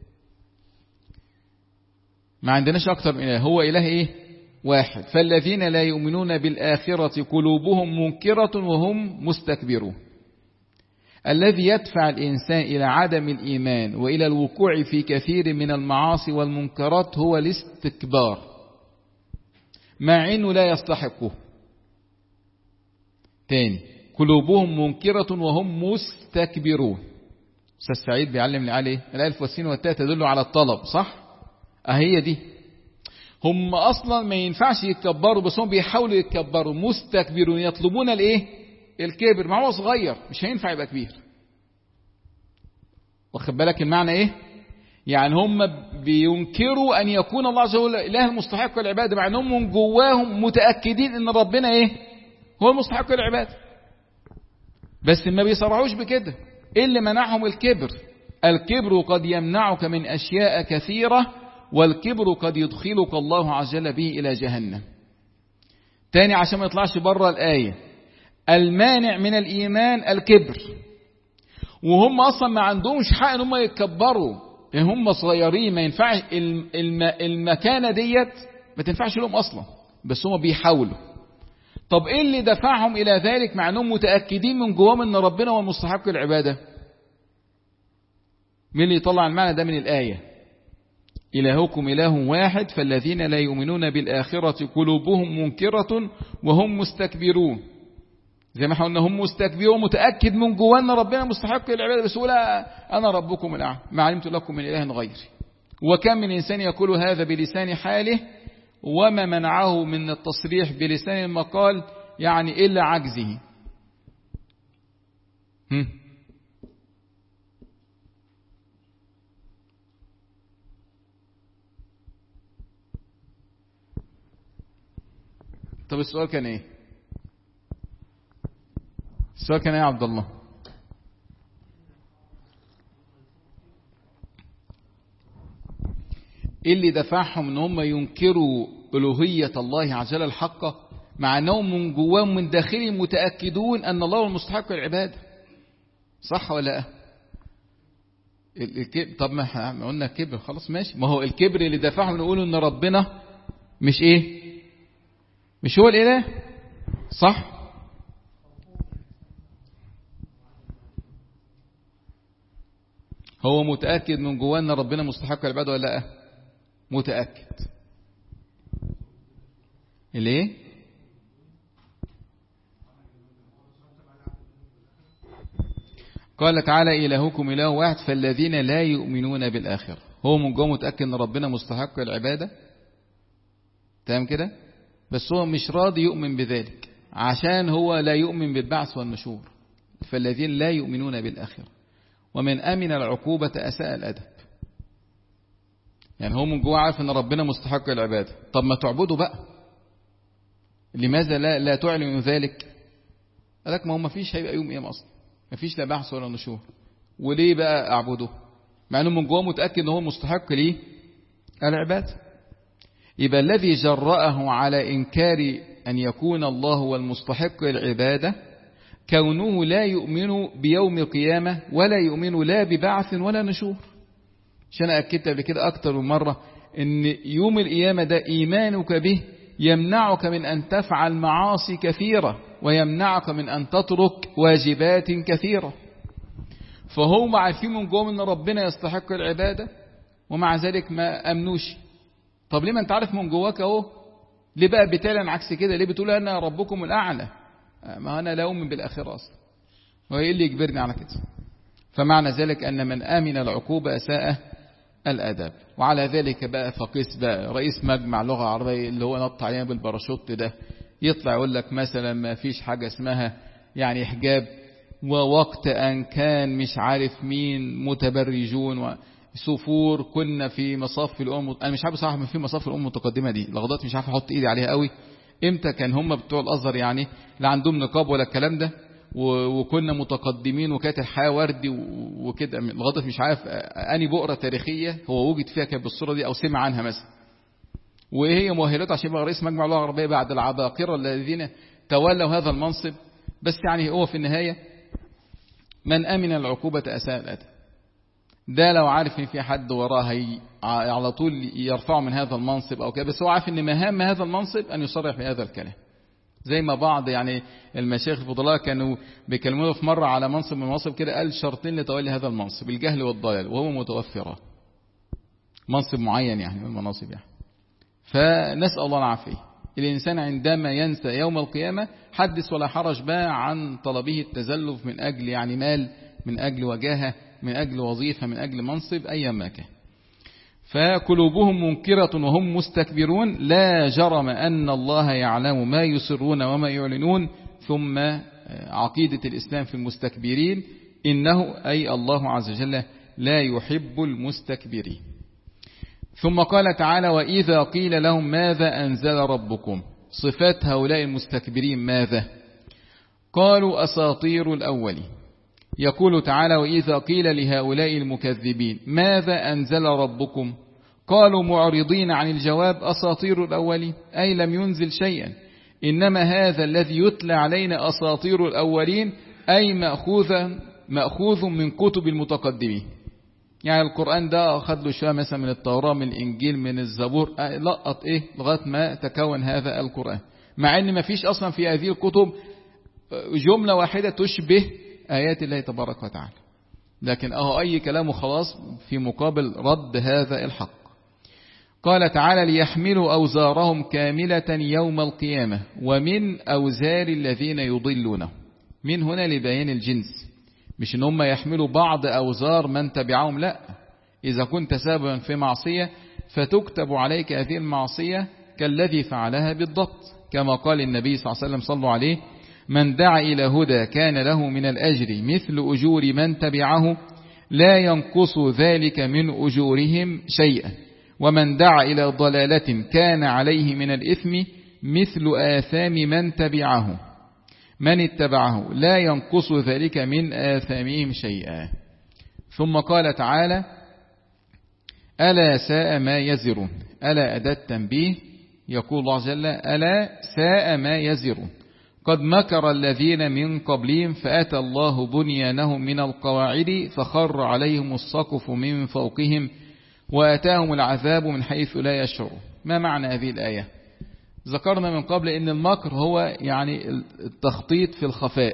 ما عندناش أكتر من إله، هو إله إيه؟ واحد. فالذين لا يؤمنون بالآخرة قلوبهم منكرة وهم مستكبرون. الذي يدفع الإنسان إلى عدم الإيمان وإلى الوقوع في كثير من المعاصي والمنكرات هو الاستكبار، مع أنه لا يستحقه. تاني: قلوبهم منكرة وهم مستكبرون. أستاذ سعيد بيعلم لي عليه الألف والسين والتاء تدل على الطلب، صح؟ أهي دي. هم أصلا ما ينفعش يتكبروا، بس هم بيحاولوا يتكبروا. مستكبرون يطلبون الإيه؟ الكبر. ما هو صغير مش هينفع يبقى كبير. واخد بالك المعنى إيه؟ يعني هم بينكروا أن يكون الله عز وجل إله المستحق للعبادة، مع أنهم من جواهم متأكدين أن ربنا إيه؟ هو المستحق للعبادة، بس ما بيصرعوش بكده. إيه اللي منعهم؟ الكبر. الكبر قد يمنعك من أشياء كثيرة، والكبر قد يدخلك الله عز وجل به إلى جهنم. تاني عشان ما يطلعش بره الآية: المانع من الإيمان الكبر. وهم أصلا ما عندهمش حق ان هم يتكبروا، يعني هم صغيرين، ما ينفعش المكانة ديت ما تنفعش لهم أصلا، بس هم بيحاولوا. طب إيه اللي دفعهم إلى ذلك مع أنهم متأكدين من جواهم أن ربنا هو المستحق العبادة؟ مين اللي يطلع المعنى ده من الآية؟ إلهكم إله واحد فالذين لا يؤمنون بالآخرة قلوبهم منكرة وهم مستكبرون. زي ما احنا هم مستكبرون، متأكد من جواه أن ربنا مستحق العبادة، بس يقول أنا ربكم الأعلى ما علمت لكم من إله غيري. وكم من إنسان يقول هذا بلسان حاله وما منعه من التصريح بلسان المقال يعني إلا عجزه. هم. طب السؤال كان ايه؟ السؤال كان ايه يا عبد الله؟ ايه اللي دفعهم ان هم ينكروا الوهية الله عز وجل الحقة مع انهم من جواهم من داخلهم متأكدون ان الله هو المستحق العبادة؟ صح ولا لا؟ الكبر. طب ما قلنا كبر خلاص ماشي، ما هو الكبر اللي دفعهم يقولوا ان ربنا مش ايه؟ مش هو الإله، صح؟ هو متأكد من جواه ان ربنا مستحق العبادة ولا لا؟ متأكد. ليه؟ قال تعالى إلهكم إله واحد فالذين لا يؤمنون بالآخرة. هو من جوه متأكد أن ربنا مستحق العبادة، تمام كده، بس هو مش راضي يؤمن بذلك عشان هو لا يؤمن بالبعث والنشور. فالذين لا يؤمنون بالآخرة ومن أمن العقوبة أساء الأدب. يعني هو من جوه عارف أن ربنا مستحق العبادة، طب ما تعبده بقى، لماذا لا, لا تعلن ذلك؟ قال لك ما هو ما فيش هيبقى يوم قيامة أصلا، ما فيش لا بحث ولا نشور، وليه بقى أعبده؟ مع أنه من جوه متأكد أنه هو مستحق ليه العبادة. يبقى الذي جرأه على إنكار أن يكون الله هو المستحق العبادة كونه لا يؤمن بيوم القيامة ولا يؤمن لا ببعث ولا نشور. عشان أكدت قبل كده أكتر من مرة أن يوم القيامة ده إيمانك به يمنعك من أن تفعل معاصي كثيرة ويمنعك من أن تترك واجبات كثيرة. فهم عارفين من جوه أن ربنا يستحق العبادة ومع ذلك ما أمنوش. طب ليه ما أنت عارف من جواك أهو، ليه بقى بتعلن عكس كده؟ ليه بتقول أنا ربكم الأعلى؟ ما أنا لا أؤمن بالآخرة أصلا، وإيه اللي يجبرني على كده؟ فمعنى ذلك أن من آمن العقوبة أساء الأدب. وعلى ذلك بقى فقيس بقى رئيس مجمع لغة عربية اللي هو نط علينا بالباراشوت ده يطلع يقول لك مثلا ما فيش حاجة اسمها يعني حجاب، ووقت أن كان مش عارف مين متبرجون وسفور كنا في مصاف الأمم. أنا مش عارف صراحة من في مصاف الأمم المتقدمة دي لغضات مش عارف أحط إيدي عليها قوي. إمتى كان هم بتوع الأزهر يعني لا عندهم نقاب ولا الكلام ده، وكنا متقدمين وكانت الحياة وردي وكده. لغاية مش عارف أني بؤرة تاريخية هو وجد فيها كانت بالصورة دي أو سمع عنها مثلا، وإيه هي مؤهلات عشان يبقى رئيس مجمع اللغة العربية بعد العباقرة الذين تولوا هذا المنصب. بس يعني هو في النهاية من أمن العقوبة أساء الأدب. ده لو عارف إن في حد وراه على طول يرفعه من هذا المنصب أو كده، بس هو عارف إن مهام هذا المنصب أن يصرح بهذا الكلام. زي ما بعض يعني المشايخ الفضلاء كانوا بيكلمونا في مرة على منصب من المناصب كده، قال شرطين لتولي هذا المنصب: الجهل والضلال، وهو متوفرة منصب معين يعني من المناصب يعني. فنسأل الله العافية. الإنسان عندما ينسى يوم القيامة حدث ولا حرج بقى عن طلبه التزلف من أجل يعني مال، من أجل وجاهة، من أجل وظيفة، من أجل منصب، أي ما كان. فقلوبهم منكرة وهم مستكبرون، لا جرم أن الله يعلم ما يسرون وما يعلنون. ثم عقيدة الإسلام في المستكبرين إنه أي الله عز وجل لا يحب المستكبرين. ثم قال تعالى: وإذا قيل لهم ماذا أنزل ربكم، صفات هؤلاء المستكبرين ماذا؟ قالوا أساطير الأولين. يقول تعالى: وإذا قيل لهؤلاء المكذبين ماذا أنزل ربكم قالوا معرضين عن الجواب أساطير الأولين، أي لم ينزل شيئا، إنما هذا الذي يتلى علينا أساطير الأولين، أي مأخوذ مأخوذ من كتب المتقدمين. يعني القرآن ده أخذ له شوية مثلا من التوراة، من الإنجيل، من الزبور، لقط إيه لغاية ما تكون هذا القرآن، مع أن ما فيش أصلا في هذه الكتب جملة واحدة تشبه آيات الله تبارك وتعالى، لكن أهو أي كلام خلاص في مقابل رد هذا الحق. قال تعالى: ليحملوا أوزارهم كاملة يوم القيامة ومن أوزار الذين يضلونه. من هنا لبيان الجنس، مش إن هم يحملوا بعض أوزار من تبعهم، لا، إذا كنت سببا في معصية فتكتب عليك هذه المعصية كالذي فعلها بالضبط، كما قال النبي صلى الله عليه وسلم صلوا عليه: من دعا إلى هدى كان له من الأجر مثل أجور من تبعه لا ينقص ذلك من أجورهم شيئا، ومن دعا إلى ضلالة كان عليه من الإثم مثل آثام من تبعه من اتبعه لا ينقص ذلك من آثامهم شيئا. ثم قال تعالى: ألا ساء ما يزرون. ألا أداة تنبيه، يقول الله جل: ألا ساء ما يزرون قد مكر الذين من قبلهم فأتى الله بنيانهم من القواعد فخر عليهم السقف من فوقهم وأتاهم العذاب من حيث لا يشعرون. ما معنى هذه الآية؟ ذكرنا من قبل أن المكر هو يعني التخطيط في الخفاء،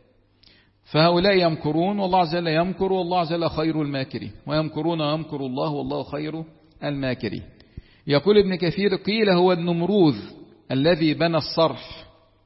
فهؤلاء يمكرون والله عز وجل يمكر والله عز وجل خير الماكرين، ويمكرون ويمكر الله والله خير الماكرين. يقول ابن كثير قيل هو النمروذ الذي بنى الصرح.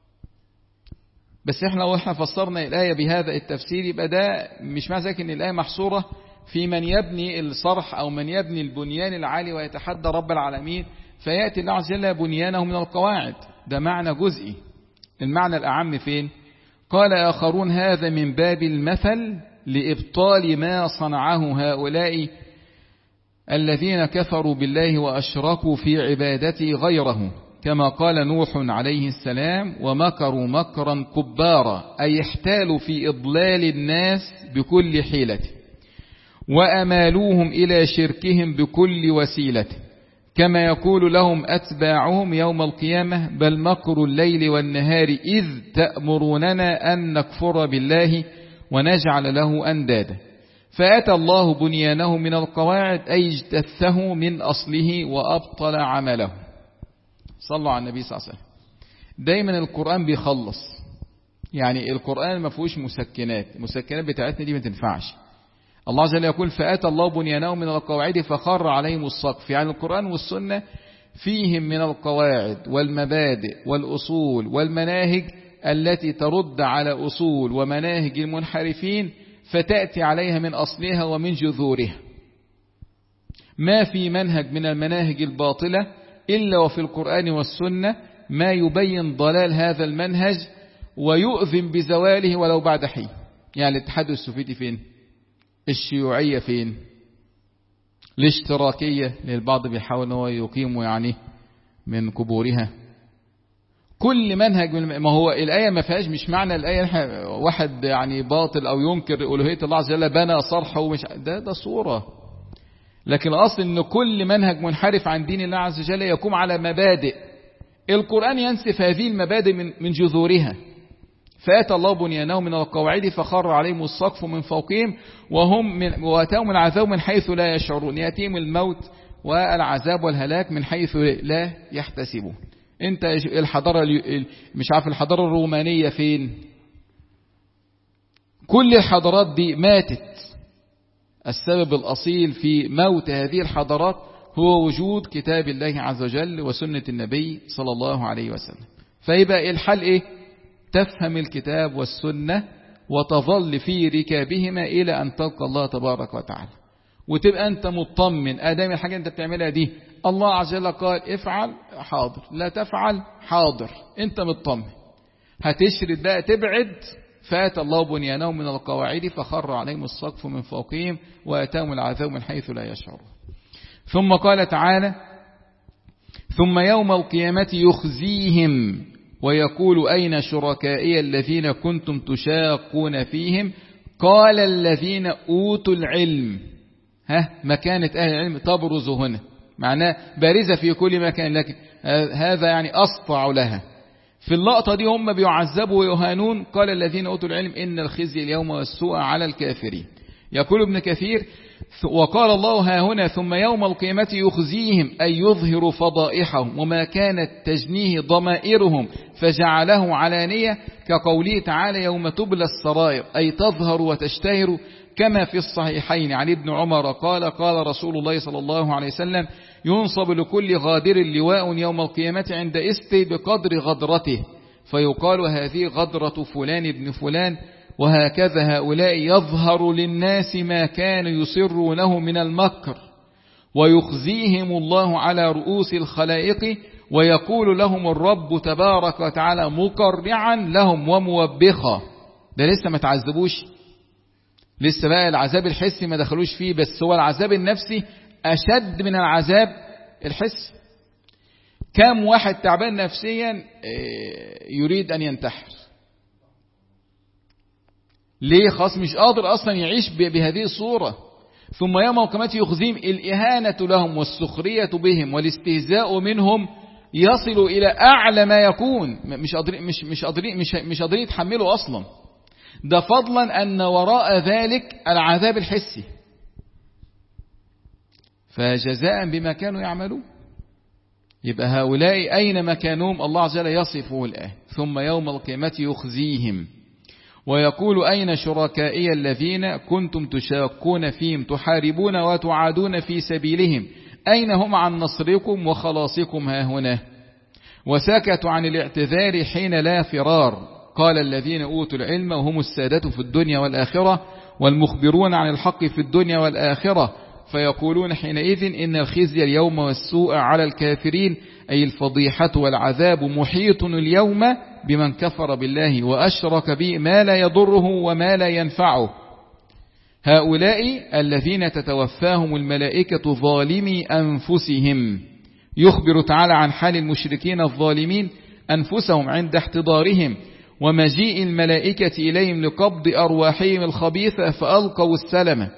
بس احنا لو احنا فسرنا الآية بهذا التفسير يبقى ده مش معنى ذلك ان الآية محصورة في من يبني الصرح أو من يبني البنيان العالي ويتحدى رب العالمين فيأتي الله عز وجل بنيانه من القواعد. ده معنى جزئي. المعنى الأعم فين؟ قال آخرون هذا من باب المثل لإبطال ما صنعه هؤلاء الذين كفروا بالله وأشركوا في عبادته غيره، كما قال نوح عليه السلام ومكروا مكرا كبارا، أي احتالوا في إضلال الناس بكل حيلة وأمالوهم إلى شركهم بكل وسيلة، كما يقول لهم أتباعهم يوم القيامة بل مكر الليل والنهار إذ تأمروننا أن نكفر بالله ونجعل له أندادا. فأتى الله بنيانه من القواعد أي اجتثه من أصله وأبطل عمله. صلوا على النبي صلى الله عليه وسلم. دايما القرآن بيخلص، يعني القرآن ما فيهوش مسكنات، المسكنات بتاعتنا دي ما تنفعش. الله عز وجل يقول فأتى الله بنيانه من القواعد فخر عليهم السقف، يعني القرآن والسنة فيهم من القواعد والمبادئ والأصول والمناهج التي ترد على أصول ومناهج المنحرفين فتأتي عليها من أصلها ومن جذورها. ما في منهج من المناهج الباطلة إلا وفي القرآن والسنة ما يبين ضلال هذا المنهج ويؤذن بزواله ولو بعد حين. يعني الاتحاد السوفيتي فين؟ الشيوعية فين؟ الاشتراكية للبعض بيحاول أنه يقيموا يعني من قبورها. كل منهج من ما هو الآية ما فيهاش، مش معنى الآية واحد يعني باطل أو ينكر ألوهية الله عز وجل بنى صرحه ومش ده ده صورة، لكن الأصل أن كل منهج منحرف عن دين الله عز وجل يقوم على مبادئ. القرآن ينسف هذه المبادئ من من جذورها. فأتى الله بنيانه من القواعد فخر عليهم السقف من فوقهم وهم من واتاهم العذاب من حيث لا يشعرون. يأتيهم الموت والعذاب والهلاك من حيث لا يحتسبون. انت الحضارة مش عارف الحضارة الرومانية فين؟ كل الحضارات دي ماتت. السبب الأصيل في موت هذه الحضارات هو وجود كتاب الله عز وجل وسنة النبي صلى الله عليه وسلم. فيبقى الحل ايه؟ تفهم الكتاب والسنة وتظل في ركابهما إلى أن تلقى الله تبارك وتعالى، وتبقى أنت مطمن آدام الحاجة أنت بتعملها دي الله عز وجل قال افعل حاضر، لا تفعل حاضر، أنت مطمن. هتشرد بقى تبعد. فأتى الله بنيانه من القواعد فخر عليهم السقف من فوقهم وأتاهم العذاب من حيث لا يشعرون. ثم قال تعالى ثم يوم القيامة يخزيهم ويقول أين شركائي الذين كنتم تشاقون فيهم قال الذين أوتوا العلم. ها مكانة أهل العلم تبرز هنا، معناه بارزة في كل مكان، لكن هذا يعني أسطع لها. في اللقطة دي هم بيعذبوا ويهانون. قال الذين أوتوا العلم إن الخزي اليوم والسوء على الكافرين. يقول ابن كثير وقال الله ها هنا ثم يوم القيامة يخزيهم أي يظهر فضائحهم وما كانت تجنيه ضمائرهم فجعله علانية، كقوله تعالى يوم تبلى السرائر أي تظهر وتشتهر، كما في الصحيحين عن ابن عمر قال قال رسول الله صلى الله عليه وسلم ينصب لكل غادر لواء يوم القيامة عند إستي بقدر غدرته فيقال هذه غدرة فلان ابن فلان. وهكذا هؤلاء يظهر للناس ما كانوا يصرونه من المكر ويخزيهم الله على رؤوس الخلائق ويقول لهم الرب تبارك وتعالى مقرعا لهم وموبخا. ده لسه ما تعذبوش، لسه بقى العذاب الحسي ما دخلوش فيه، بس هو العذاب النفسي أشد من العذاب الحسي. كم واحد تعبان نفسيا يريد أن ينتحر؟ ليه؟ خاص مش قادر أصلا يعيش بهذه الصورة. ثم يوم القيامة يخزيهم الإهانة لهم والسخرية بهم والاستهزاء منهم يصل إلى أعلى ما يكون. مش قادرين مش مش قادرين مش مش قادرين يتحملوا أصلا. ده فضلا أن وراء ذلك العذاب الحسي. فجزاء بما كانوا يعملون. يبقى هؤلاء أين مكانهم؟ الله عز وجل يصفه الآن ثم يوم القيامة يخزيهم ويقول أين شركائي الذين كنتم تشاقون فيهم تحاربون وتعادون في سبيلهم أين هم عن نصركم وخلاصكم ها هنا؟ وسكتوا عن الاعتذار حين لا فرار. قال الذين أوتوا العلم وهم السادة في الدنيا والآخرة والمخبرون عن الحق في الدنيا والآخرة، فيقولون حينئذ إن الخزي اليوم والسوء على الكافرين، أي الفضيحة والعذاب محيط اليوم بمن كفر بالله وأشرك به ما لا يضره وما لا ينفعه. هؤلاء الذين تتوفاهم الملائكة ظالمي أنفسهم. يخبر تعالى عن حال المشركين الظالمين أنفسهم عند احتضارهم ومجيء الملائكة إليهم لقبض أرواحهم الخبيثة فألقوا السلم.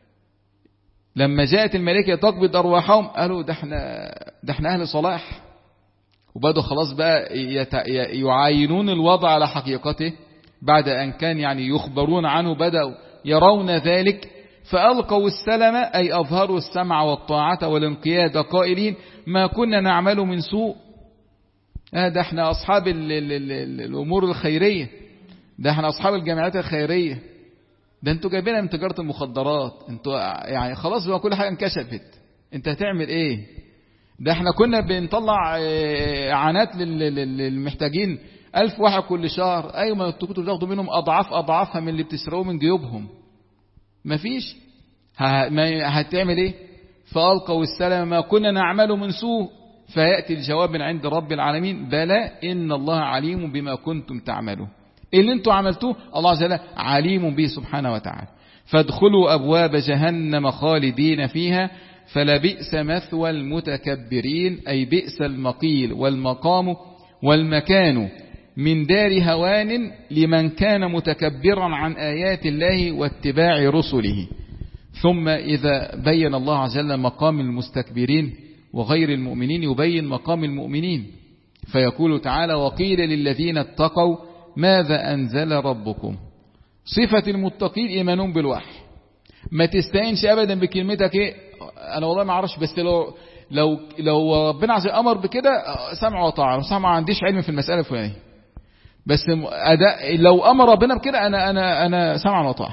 لما جاءت الملائكة تقبض أرواحهم قالوا ده احنا, ده احنا أهل صلاح، وبدوا خلاص بقى يعاينون الوضع على حقيقته بعد أن كان يعني يخبرون عنه، بدأوا يرون ذلك فألقوا السلم، أي أظهروا السمع والطاعة والانقياد قائلين ما كنا نعمل من سوء. آه ده احنا أصحاب ال ال ال ال الأمور الخيرية، ده احنا أصحاب الجامعات الخيرية، ده انتوا جايبينها من تجارة المخدرات، انتوا يعني خلاص بقى كل حاجة انكشفت، انت هتعمل ايه؟ ده احنا كنا بنطلع اعانات للمحتاجين ألف واحد كل شهر. أيوة ما انتوا كنتوا بتاخدوا منهم أضعاف أضعافها من اللي بتسرقوه من جيوبهم. مفيش هتعمل ايه؟ فألقوا السلام ما كنا نعمل من سوء، فيأتي الجواب من عند رب العالمين بلى إن الله عليم بما كنتم تعملون. اللي انتوا عملتوه الله عز وجل عليم به سبحانه وتعالى. فادخلوا أبواب جهنم خالدين فيها فلبئس مثوى المتكبرين، أي بئس المقيل والمقام والمكان من دار هوان لمن كان متكبرا عن آيات الله واتباع رسله. ثم إذا بين الله عز وجل مقام المستكبرين وغير المؤمنين يبين مقام المؤمنين، فيقول تعالى وقيل للذين اتقوا ماذا أنزل ربكم. صفة المتقين إيمانون بالوحي. ما تستعينش أبدا بكلمتك إيه أنا والله ما أعرفش، بس لو لو لو ربنا عز وجل أمر بكده سمع وطاعة، بس ما عنديش علم في المسألة الفلانية، بس أداء لو أمر ربنا بكده أنا أنا أنا سمع وطاعة.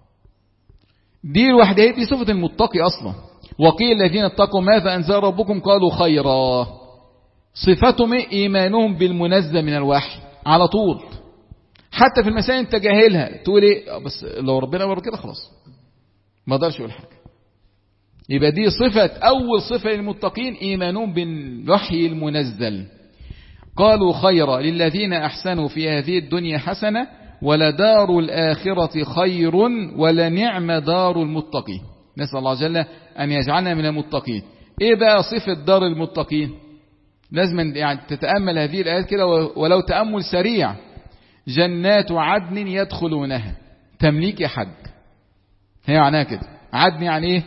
دي الوحدة دي صفة المتقي أصلا. وقيل الذين اتقوا ماذا أنزل ربكم قالوا خيرا. صفتهم إيمانهم بالمنزل من الوحي على طول، حتى في المسائل انت جاهلها تقول ايه بس لو ربنا امر كده خلاص ما اقدرش اقول حاجه. يبقى دي صفه اول صفه للمتقين ايمانهم بالوحي المنزل. قالوا خيرا للذين احسنوا في هذه الدنيا حسنه ولدار الاخره خير ولنعم دار المتقين. نسال الله جل ان يجعلنا من المتقين. ايه بقى صفه دار المتقين؟ لازم يعني تتامل هذه الايات كده ولو تامل سريع. جنات عدن يدخلونها. تمليك يا حج، هي معناها كده. عدن يعني ايه؟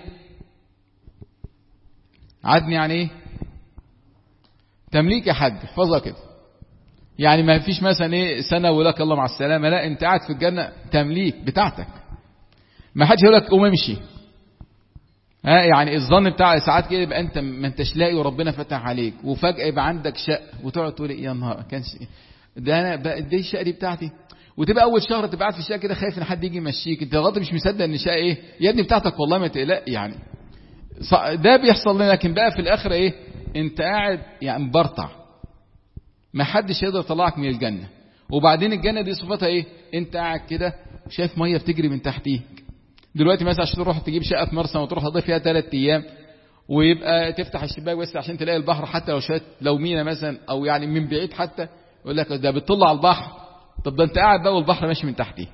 عدن يعني ايه؟ تمليك يا حج، احفظها كده. يعني ما فيش مثلا ايه سنه ولك الله مع السلامه، لا انت قاعد في الجنه تمليك بتاعتك. ما حدش يقول لك قوم امشي. ها يعني الظن بتاع ساعات كده يبقى انت ما انتش لاقي وربنا فتح عليك وفجاه يبقى عندك شقه وتقعد تقول يا نهار كانش ده انا بقى دي الشقه دي بتاعتي، وتبقى اول شهر تبقى قاعد في الشقه كده خايف ان حد يجي يمشيك، انت لغايه مش مصدق ان الشقه ايه يا ابني بتاعتك والله ما تقلق. يعني ده بيحصل لنا، لكن بقى في الاخر ايه انت قاعد يعني مبرطع، ما حدش يقدر يطلعك من الجنه. وبعدين الجنه دي صفتها ايه؟ انت قاعد كده شايف ميه بتجري من تحتيك. دلوقتي مثلا عشان تروح تجيب شقه في مرسى وتروح تضيف فيها ثلاث ايام ويبقى تفتح الشباك بس عشان تلاقي البحر، حتى لو شويه لو مينا مثلا او يعني من بعيد حتى يقول لك ده بتطلع على البحر. طب ده انت قاعد بقى والبحر ماشي من تحتيك.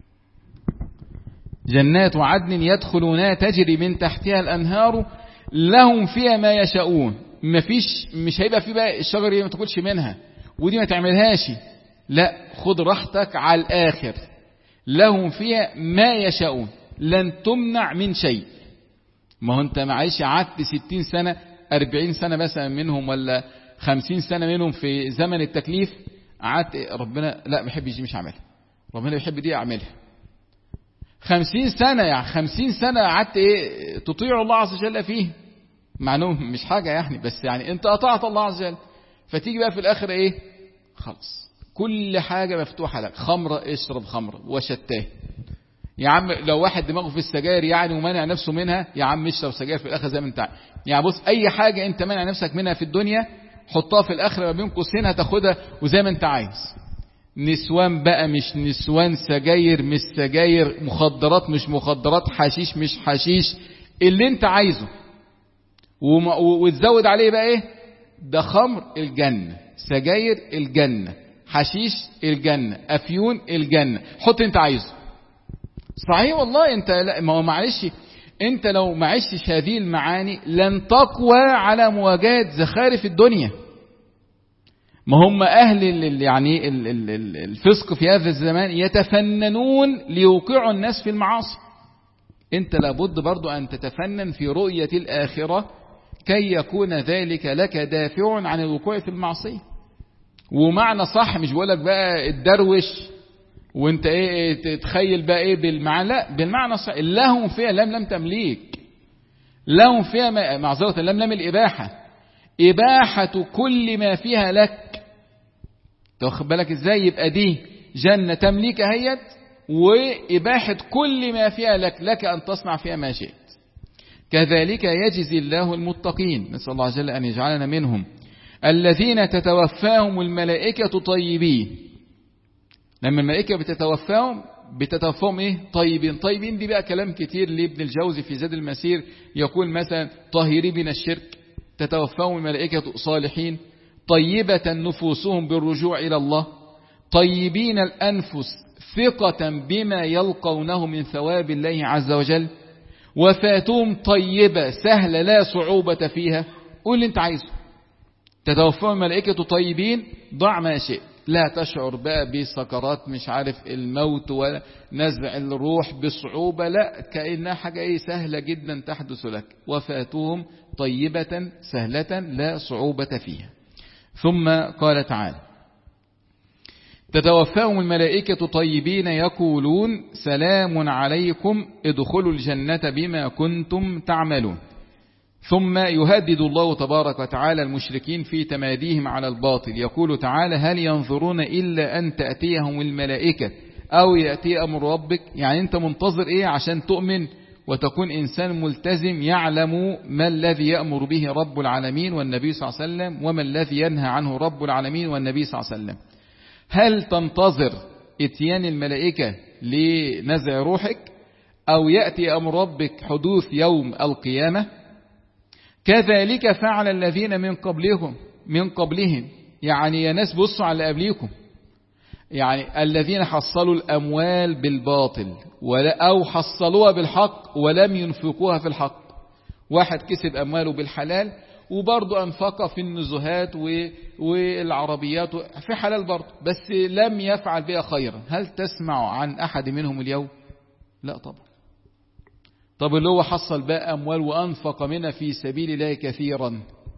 جنات عدن يدخلونها تجري من تحتها الانهار لهم فيها ما يشاءون. مفيش مش هيبقى في بقى الشجره دي ما تاكلش منها ودي ما تعملهاش، لا خد راحتك على الاخر. لهم فيها ما يشاءون لن تمنع من شيء. ما هو انت معلش قعدت ستين سنه أربعين سنه مثلا منهم ولا خمسين سنه منهم في زمن التكليف، قعدت ربنا لا بيحب دي مش هعملها، ربنا بيحب دي اعملها. خمسين سنه يعني خمسين سنه قعدت ايه تطيع الله عز وجل فيه، مع انه مش حاجه يعني، بس يعني انت اطعت الله عز وجل. فتيجي بقى في الاخر ايه خلاص كل حاجه مفتوحه لك، خمره اشرب خمره وشتاه. يا عم لو واحد دماغه في السجاير يعني ومانع نفسه منها، يا عم اشرب سجاير في الاخره زي ما انت عايز. يعني بص، اي حاجه انت مانع نفسك منها في الدنيا حطها في الاخره ما بين قوسين هتاخدها وزي ما انت عايز. نسوان بقى مش نسوان، سجاير مش سجاير، مخدرات مش مخدرات، حشيش مش حشيش، اللي انت عايزه. وتزود عليه بقى ايه؟ ده خمر الجنة، سجاير الجنة، حشيش الجنة، افيون الجنة، حط انت عايزه. صحيح والله. انت لا، ما هو معلش، انت لو ما عشتش هذه المعاني لن تقوى على مواجهة زخارف الدنيا. ما هم اهل ال يعني ال ال الفسق في هذا الزمان يتفننون ليوقعوا الناس في المعاصي. انت لابد برضو ان تتفنن في رؤية الاخرة كي يكون ذلك لك دافع عن الوقوع في المعصية. ومعنى صح، مش بقولك بقى الدروش وانت ايه تتخيل بقى ايه بالمعنى، لا، بالمعنى صح. لهم فيها لم لم تمليك، لهم فيها معذرة لم لم الإباحة، إباحة كل ما فيها لك. تاخد بالك ازاي؟ يبقى دي جنة تمليك هيت، وإباحة كل ما فيها لك، لك أن تصنع فيها ما شئت. كذلك يجزي الله المتقين، نسأل الله جل أن يجعلنا منهم، الذين تتوفاهم الملائكة طيبين. لما الملائكة بتتوفاهم بتتوفاهم ايه؟ طيبين. طيبين دي بقى كلام كتير لابن الجوزي في زاد المسير، يقول مثلا طاهرين من الشرك، تتوفاهم الملائكة صالحين، طيبة نفوسهم بالرجوع إلى الله، طيبين الأنفس ثقة بما يلقونه من ثواب الله عز وجل، وفاتهم طيبة سهلة لا صعوبة فيها. قول اللي انت عايزه. تتوفاهم الملائكة طيبين، ضع ما شئت، لا تشعر بقى بسكرات مش عارف الموت ولا نزع الروح بصعوبة، لا، كأنها حاجة ايه سهلة جدا تحدث لك. وفاتهم طيبة سهلة لا صعوبة فيها. ثم قال تعالى تتوفاهم الملائكة طيبين يقولون سلام عليكم ادخلوا الجنة بما كنتم تعملون. ثم يهدد الله تبارك وتعالى المشركين في تماديهم على الباطل، يقول تعالى هل ينظرون إلا أن تأتيهم الملائكة أو يأتي أمر ربك. يعني أنت منتظر إيه عشان تؤمن وتكون إنسان ملتزم يعلم ما الذي يأمر به رب العالمين والنبي صلى الله عليه وسلم، وما الذي ينهى عنه رب العالمين والنبي صلى الله عليه وسلم. هل تنتظر اتيان الملائكة لنزع روحك، أو يأتي أمر ربك حدوث يوم القيامة؟ كذلك فعل الذين من قبلهم من قبلهم يعني يا ناس بصوا على قبليكم، يعني الذين حصلوا الأموال بالباطل ولا أو حصلوها بالحق ولم ينفقوها في الحق. واحد كسب أمواله بالحلال وبرضه أنفق في النزهات والعربيات في حلال برضه، بس لم يفعل بها خيرا. هل تسمع عن أحد منهم اليوم؟ لا طبعا. طب اللي هو حصل بقى أموال وأنفق منها في سبيل الله كثيرا،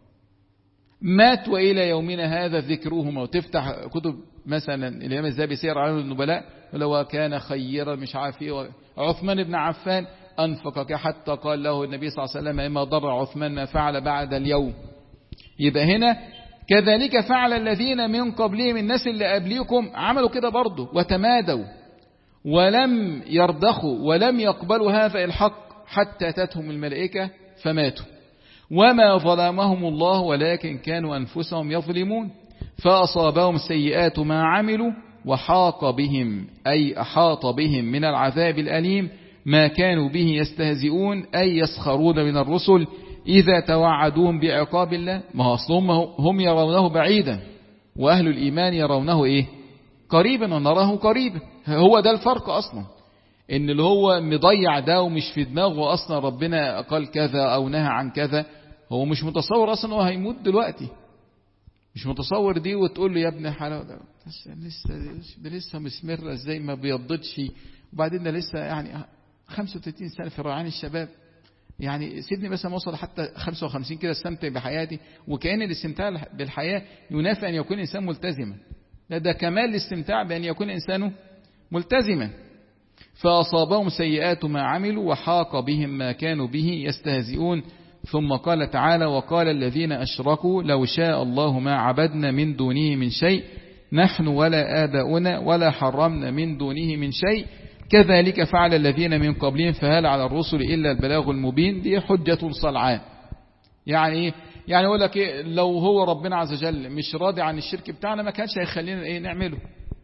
مات وإلى يومنا هذا ذكروهما. وتفتح كتب مثلا الإمام الذهبي سير على النبلاء، ولو كان خيرا مش عارف ايه، عثمان بن عفان أنفق حتى قال له النبي صلى الله عليه وسلم إما ضر عثمان ما فعل بعد اليوم. يبقى هنا كذلك فعل الذين من قبلهم، الناس اللي قبليكم عملوا كده برضه وتمادوا ولم يرضخوا ولم يقبلوا هذا الحق حتى أتتهم الملائكة فماتوا. وما ظلمهم الله ولكن كانوا أنفسهم يظلمون، فأصابهم سيئات ما عملوا وحاق بهم أي أحاط بهم من العذاب الأليم ما كانوا به يستهزئون أي يسخرون من الرسل إذا توعدوهم بعقاب الله. ما أصلهم هم يرونه بعيدا وأهل الإيمان يرونه إيه؟ قريبا، ونراه قريبا. هو ده الفرق أصلا، إن اللي هو مضيع ده ومش في دماغه أصلا ربنا قال كذا أو نهى عن كذا، هو مش متصور أصلا هو هيموت دلوقتي، مش متصور دي. وتقول له يا ابن حلاوة ده لسه ده لسه مسمرة ازاي ما بيضدش، وبعدين ده لسه يعني خمسة وثلاثين سنة في ريعان الشباب، يعني سيبني بس ما اوصل حتى خمسة وخمسين كده استمتع بحياتي. وكأن الاستمتاع بالحياة ينافي أن يكون إنسان ملتزما، لا ده كمال الاستمتاع بأن يكون إنسانه ملتزما. فأصابهم سيئات ما عملوا وحاق بهم ما كانوا به يستهزئون. ثم قال تعالى وقال الذين أشركوا لو شاء الله ما عبدنا من دونه من شيء نحن ولا آباؤنا ولا حرمنا من دونه من شيء كذلك فعل الذين من قبلهم فهل على الرسل إلا البلاغ المبين. دي حجة صلعان. يعني ايه؟ يعني يقول لك إيه؟ لو هو ربنا عز وجل مش راضي عن الشرك بتاعنا ما كانش هيخلينا ايه نعمله.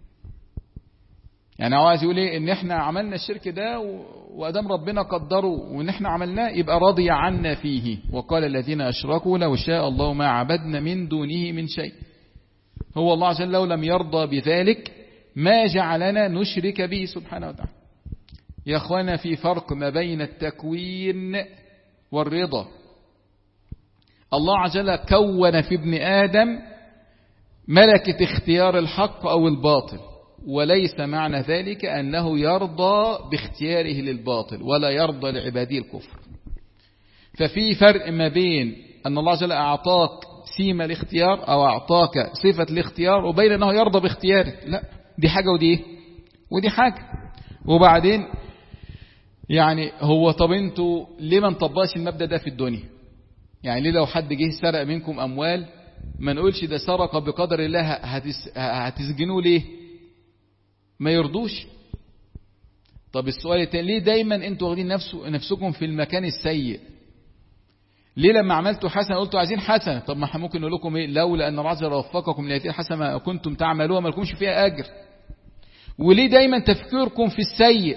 يعني هو عايز يقول ايه؟ ان احنا عملنا الشرك ده وادام ربنا قدره وان احنا عملناه يبقى راضي عنا فيه. وقال الذين اشركوا لو شاء الله ما عبدنا من دونه من شيء. هو الله عز وجل لو لم يرضى بذلك ما جعلنا نشرك به سبحانه وتعالى. يا اخوانا في فرق ما بين التكوين والرضا. الله عز وجل كون في ابن آدم ملكة اختيار الحق أو الباطل، وليس معنى ذلك أنه يرضى باختياره للباطل ولا يرضى لعباده الكفر. ففي فرق ما بين أن الله عز وجل أعطاك سيمة الاختيار أو أعطاك صفة الاختيار وبين أنه يرضى باختيارك. لا، دي حاجة ودي ودي حاجة. وبعدين يعني هو طب انتوا ليه ما نطبقش المبدأ ده في الدنيا؟ يعني ليه لو حد جه سرق منكم أموال ما نقولش ده سرق بقدر الله هتس... هتسجنوه ليه؟ ما يرضوش. طب السؤال التاني، ليه دايما انتوا واخدين نفسه نفسكم في المكان السيء؟ ليه لما عملتوا حسنة قلتوا عايزين حسنة؟ طب ما احنا ممكن نقول لكم ايه؟ لولا ان الله عز وجل وفقكم لهذه الحسنة كنتم تعملوها ما لكمش فيها اجر. وليه دايما تفكيركم في السيء؟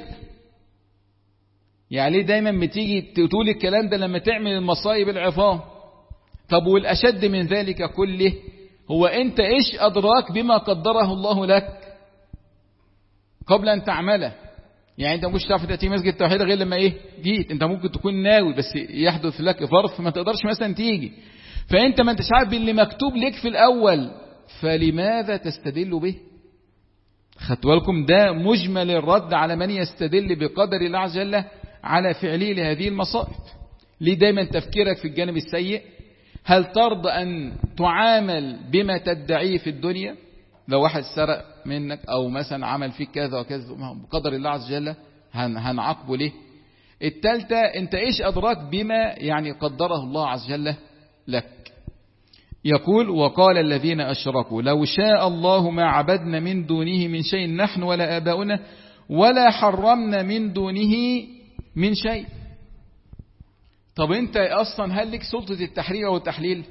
يعني ليه دايما بتيجي تقول الكلام ده لما تعمل المصايب العظام؟ طب والاشد من ذلك كله، هو انت ايش ادراك بما قدره الله لك قبل ان تعمله؟ يعني انت مش تعرف تأتي مسجد التوحيد غير لما ايه جيت. انت ممكن تكون ناوي بس يحدث لك ظرف ما تقدرش مثلا تيجي، فانت ما انتش عارف باللي مكتوب لك في الاول، فلماذا تستدل به؟ خدتوا بالكم؟ ده مجمل الرد على من يستدل بقدر الله عز وجل على فعله لهذه المصائب. ليه دايما تفكيرك في الجانب السيء؟ هل ترضى أن تعامل بما تدعيه في الدنيا؟ لو واحد سرق منك أو مثلا عمل فيك كذا وكذا بقدر الله عز وجل هنعاقبه ليه؟ الثالثة، أنت إيش أدراك بما يعني قدره الله عز وجل لك؟ يقول وقال الذين أشركوا لو شاء الله ما عبدنا من دونه من شيء نحن ولا آباؤنا ولا حرمنا من دونه من شيء. طب انت اصلا هل لك سلطة التحرير او التحليل؟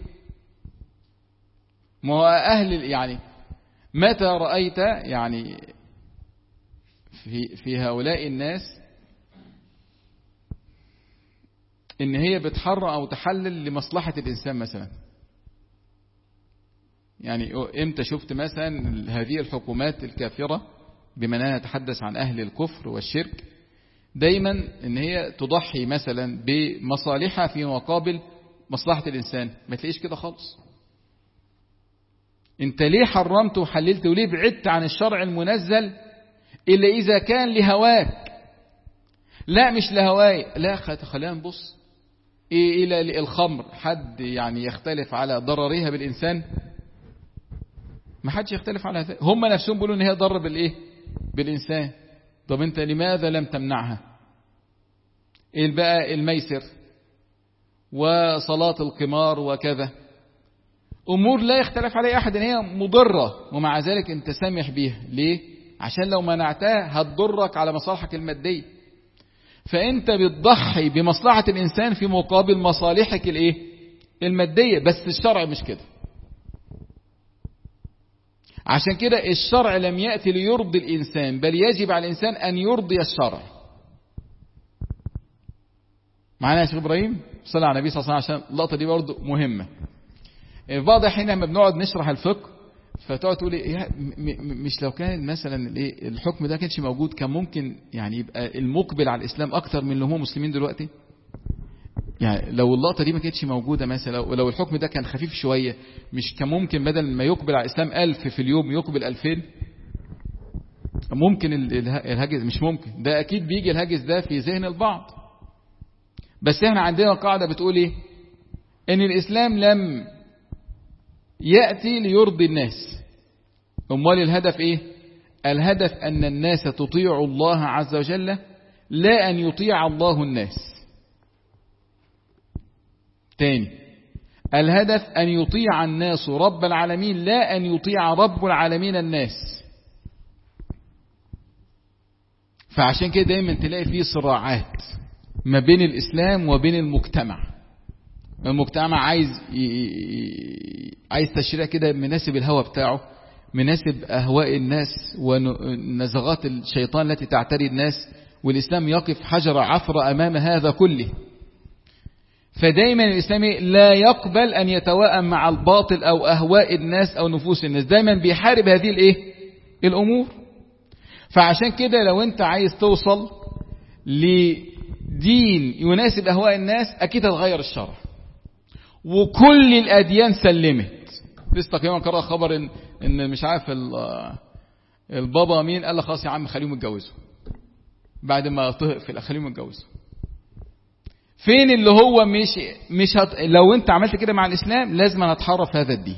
ما هو اهل يعني متى رأيت يعني في في هؤلاء الناس ان هي بتحرم او تحلل لمصلحة الانسان مثلا؟ يعني امتى شفت مثلا هذه الحكومات الكافرة بما اننا نتحدث عن اهل الكفر والشرك دايما ان هي تضحي مثلا بمصالحها في مقابل مصلحة الانسان؟ ما تلاقيش كده خالص. انت ليه حرمت وحللت وليه بعدت عن الشرع المنزل الا اذا كان لهواك؟ لا مش لهواي، لا خلينا نبص ايه الى الخمر. حد يعني يختلف على ضررها بالانسان؟ ما حدش يختلف على هذا. هم نفسهم بيقولوا ان هي ضر بالايه بالانسان. طب انت لماذا لم تمنعها؟ ايه بقى الميسر وصلاة القمار وكذا، امور لا يختلف عليها احد ان هي مضرة ومع ذلك انت سامح بيها. ليه؟ عشان لو منعتها هتضرك على مصالحك المادية. فانت بتضحي بمصلحة الانسان في مقابل مصالحك الايه المادية. بس الشرع مش كده. عشان كده الشرع لم يأتي ليرضي الإنسان، بل يجب على الإنسان أن يرضي الشرع. معنا يا شيخ إبراهيم؟ صلى على النبي صلى الله عليه وسلم عشان اللقطة دي برضه مهمة. بعض الحين لما بنقعد نشرح الفقه فتقعد تقول إيه مش لو كان مثلا الحكم ده كانش موجود كان ممكن يعني يبقى المقبل على الإسلام أكتر من اللي هم مسلمين دلوقتي؟ يعني لو اللقطة دي ما كانتش موجودة مثلا ولو الحكم ده كان خفيف شوية مش كان ممكن بدل ما يقبل على الإسلام ألف في اليوم يقبل ألفين؟ ممكن الهجس؟ مش ممكن. ده أكيد بيجي الهجس ده في ذهن البعض. بس احنا عندنا قاعدة بتقول ايه؟ ان الإسلام لم يأتي ليرضي الناس. امال الهدف ايه؟ الهدف أن الناس تطيع الله عز وجل لا أن يطيع الله الناس. تاني، الهدف أن يطيع الناس رب العالمين لا أن يطيع رب العالمين الناس. فعشان كده دايما تلاقي فيه صراعات ما بين الإسلام وبين المجتمع. المجتمع عايز عايز تشريع كده مناسب الهوى بتاعه، مناسب أهواء الناس ونزغات الشيطان التي تعتري الناس، والإسلام يقف حجر عثرة أمام هذا كله. فدايما الإسلامي لا يقبل أن يتوائم مع الباطل أو أهواء الناس أو نفوس الناس، دايما بيحارب هذه الإيه؟ الأمور. فعشان كده لو أنت عايز توصل لدين يناسب أهواء الناس أكيد هتغير الشرع، وكل الأديان سلمت. لسه كمان قرأ خبر إن, إن مش عارف البابا مين قال له خلاص يا عم خليهم يتجوزوا بعد ما طهق في خليهم يتجوزوا. فين اللي هو مش مش هت... لو انت عملت كده مع الإسلام لازم هتحرف هذا الدين.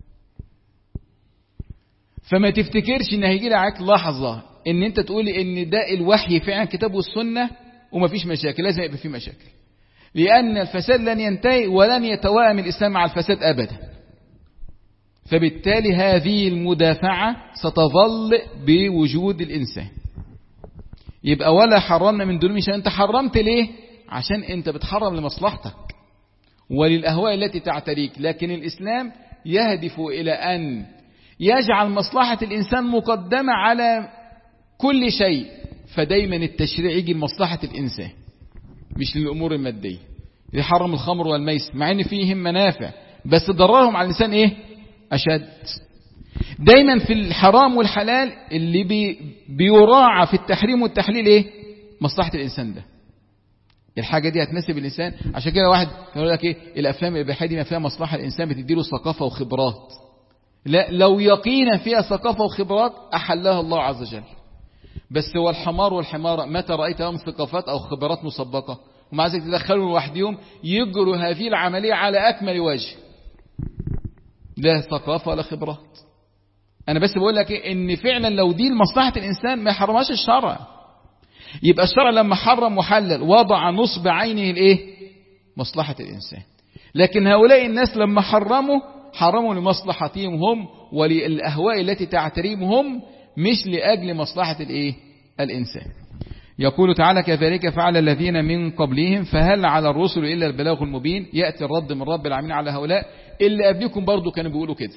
فما تفتكرش ان هيجي لك لحظة ان انت تقولي ان ده الوحي فعلا كتاب والسنة ومفيش مشاكل. لازم يبقى فيه مشاكل، لأن الفساد لن ينتهي ولن يتوائم الإسلام مع الفساد أبدا. فبالتالي هذه المدافعة ستظل بوجود الإنسان. يبقى ولا حرمنا من دون شيء. انت حرمت ليه؟ عشان انت بتحرم لمصلحتك وللأهواء التي تعتريك. لكن الإسلام يهدف إلى أن يجعل مصلحة الإنسان مقدمة على كل شيء. فدايما التشريع يجي لمصلحة الإنسان مش للأمور المادية. يحرم الخمر والميسر مع ان فيهم منافع، بس ضررهم على الإنسان ايه؟ أشد. دايما في الحرام والحلال اللي بي بيراعى في التحريم والتحليل ايه؟ مصلحة الإنسان ده. الحاجة دي هتناسب الإنسان. عشان كده واحد يقول لك ايه؟ الأفلام الإباحية دي ما فيها مصلحة الإنسان، بتديله ثقافة وخبرات. لا، لو يقينا فيها ثقافة وخبرات أحلها الله عز وجل. بس هو الحمار والحمارة متى رأيت لهم ثقافات أو خبرات مسبقة؟ ومع ذلك تدخلوا لوحدهم يجروا هذه العملية على أكمل وجه، لا ثقافة ولا خبرات. أنا بس بقول لك إيه؟ إن فعلا لو دي لمصلحة الإنسان ما يحرمهاش الشرع. يبقى الشرع لما حرم وحلل وضع نصب عينه الإيه؟ مصلحة الإنسان. لكن هؤلاء الناس لما حرموا حرموا لمصلحتهم هم وللأهواء التي تعتريهم هم، مش لأجل مصلحة الإيه؟ الإنسان. يقول تعالى كذلك فعل الذين من قبلهم فهل على الرسل إلا البلاغ المبين. يأتي الرد من رب العالمين على هؤلاء اللي قبلكم برضو كانوا بيقولوا كده.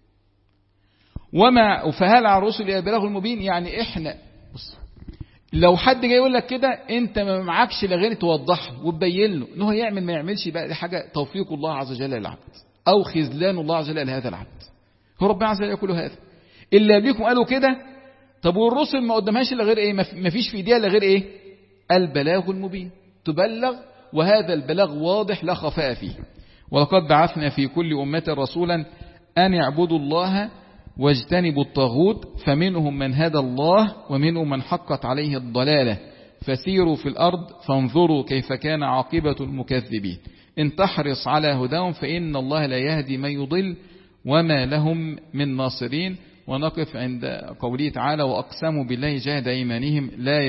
وما فهل على الرسل إلا البلاغ المبين، يعني إحنا بص، لو حد جاي يقول لك كده انت ما معكش لغير توضح له وتبين له انه يعمل ما يعملش، بقى دي حاجة توفيق الله عز وجل للعبد أو خذلان الله عز وجل لهذا العبد. هو ربنا عز وجل يقول هذا. اللي قبلكم قالوا كده. طب والرسل ما قدمهاش الا غير ايه؟ ما فيش في ايديها الا غير ايه؟ البلاغ المبين. تبلغ وهذا البلاغ واضح لا خفاء فيه. ولقد بعثنا في كل أمة رسولا أن يعبدوا الله واجتنبوا الطاغوت فمنهم من هدى الله ومنهم من حقت عليه الضلالة فسيروا في الأرض فانظروا كيف كان عاقبة المكذبين إن تحرص على هداهم فإن الله لا يهدي من يضل وما لهم من ناصرين. ونقف عند قوله تعالى وأقسموا بالله جهد أيمانهم لا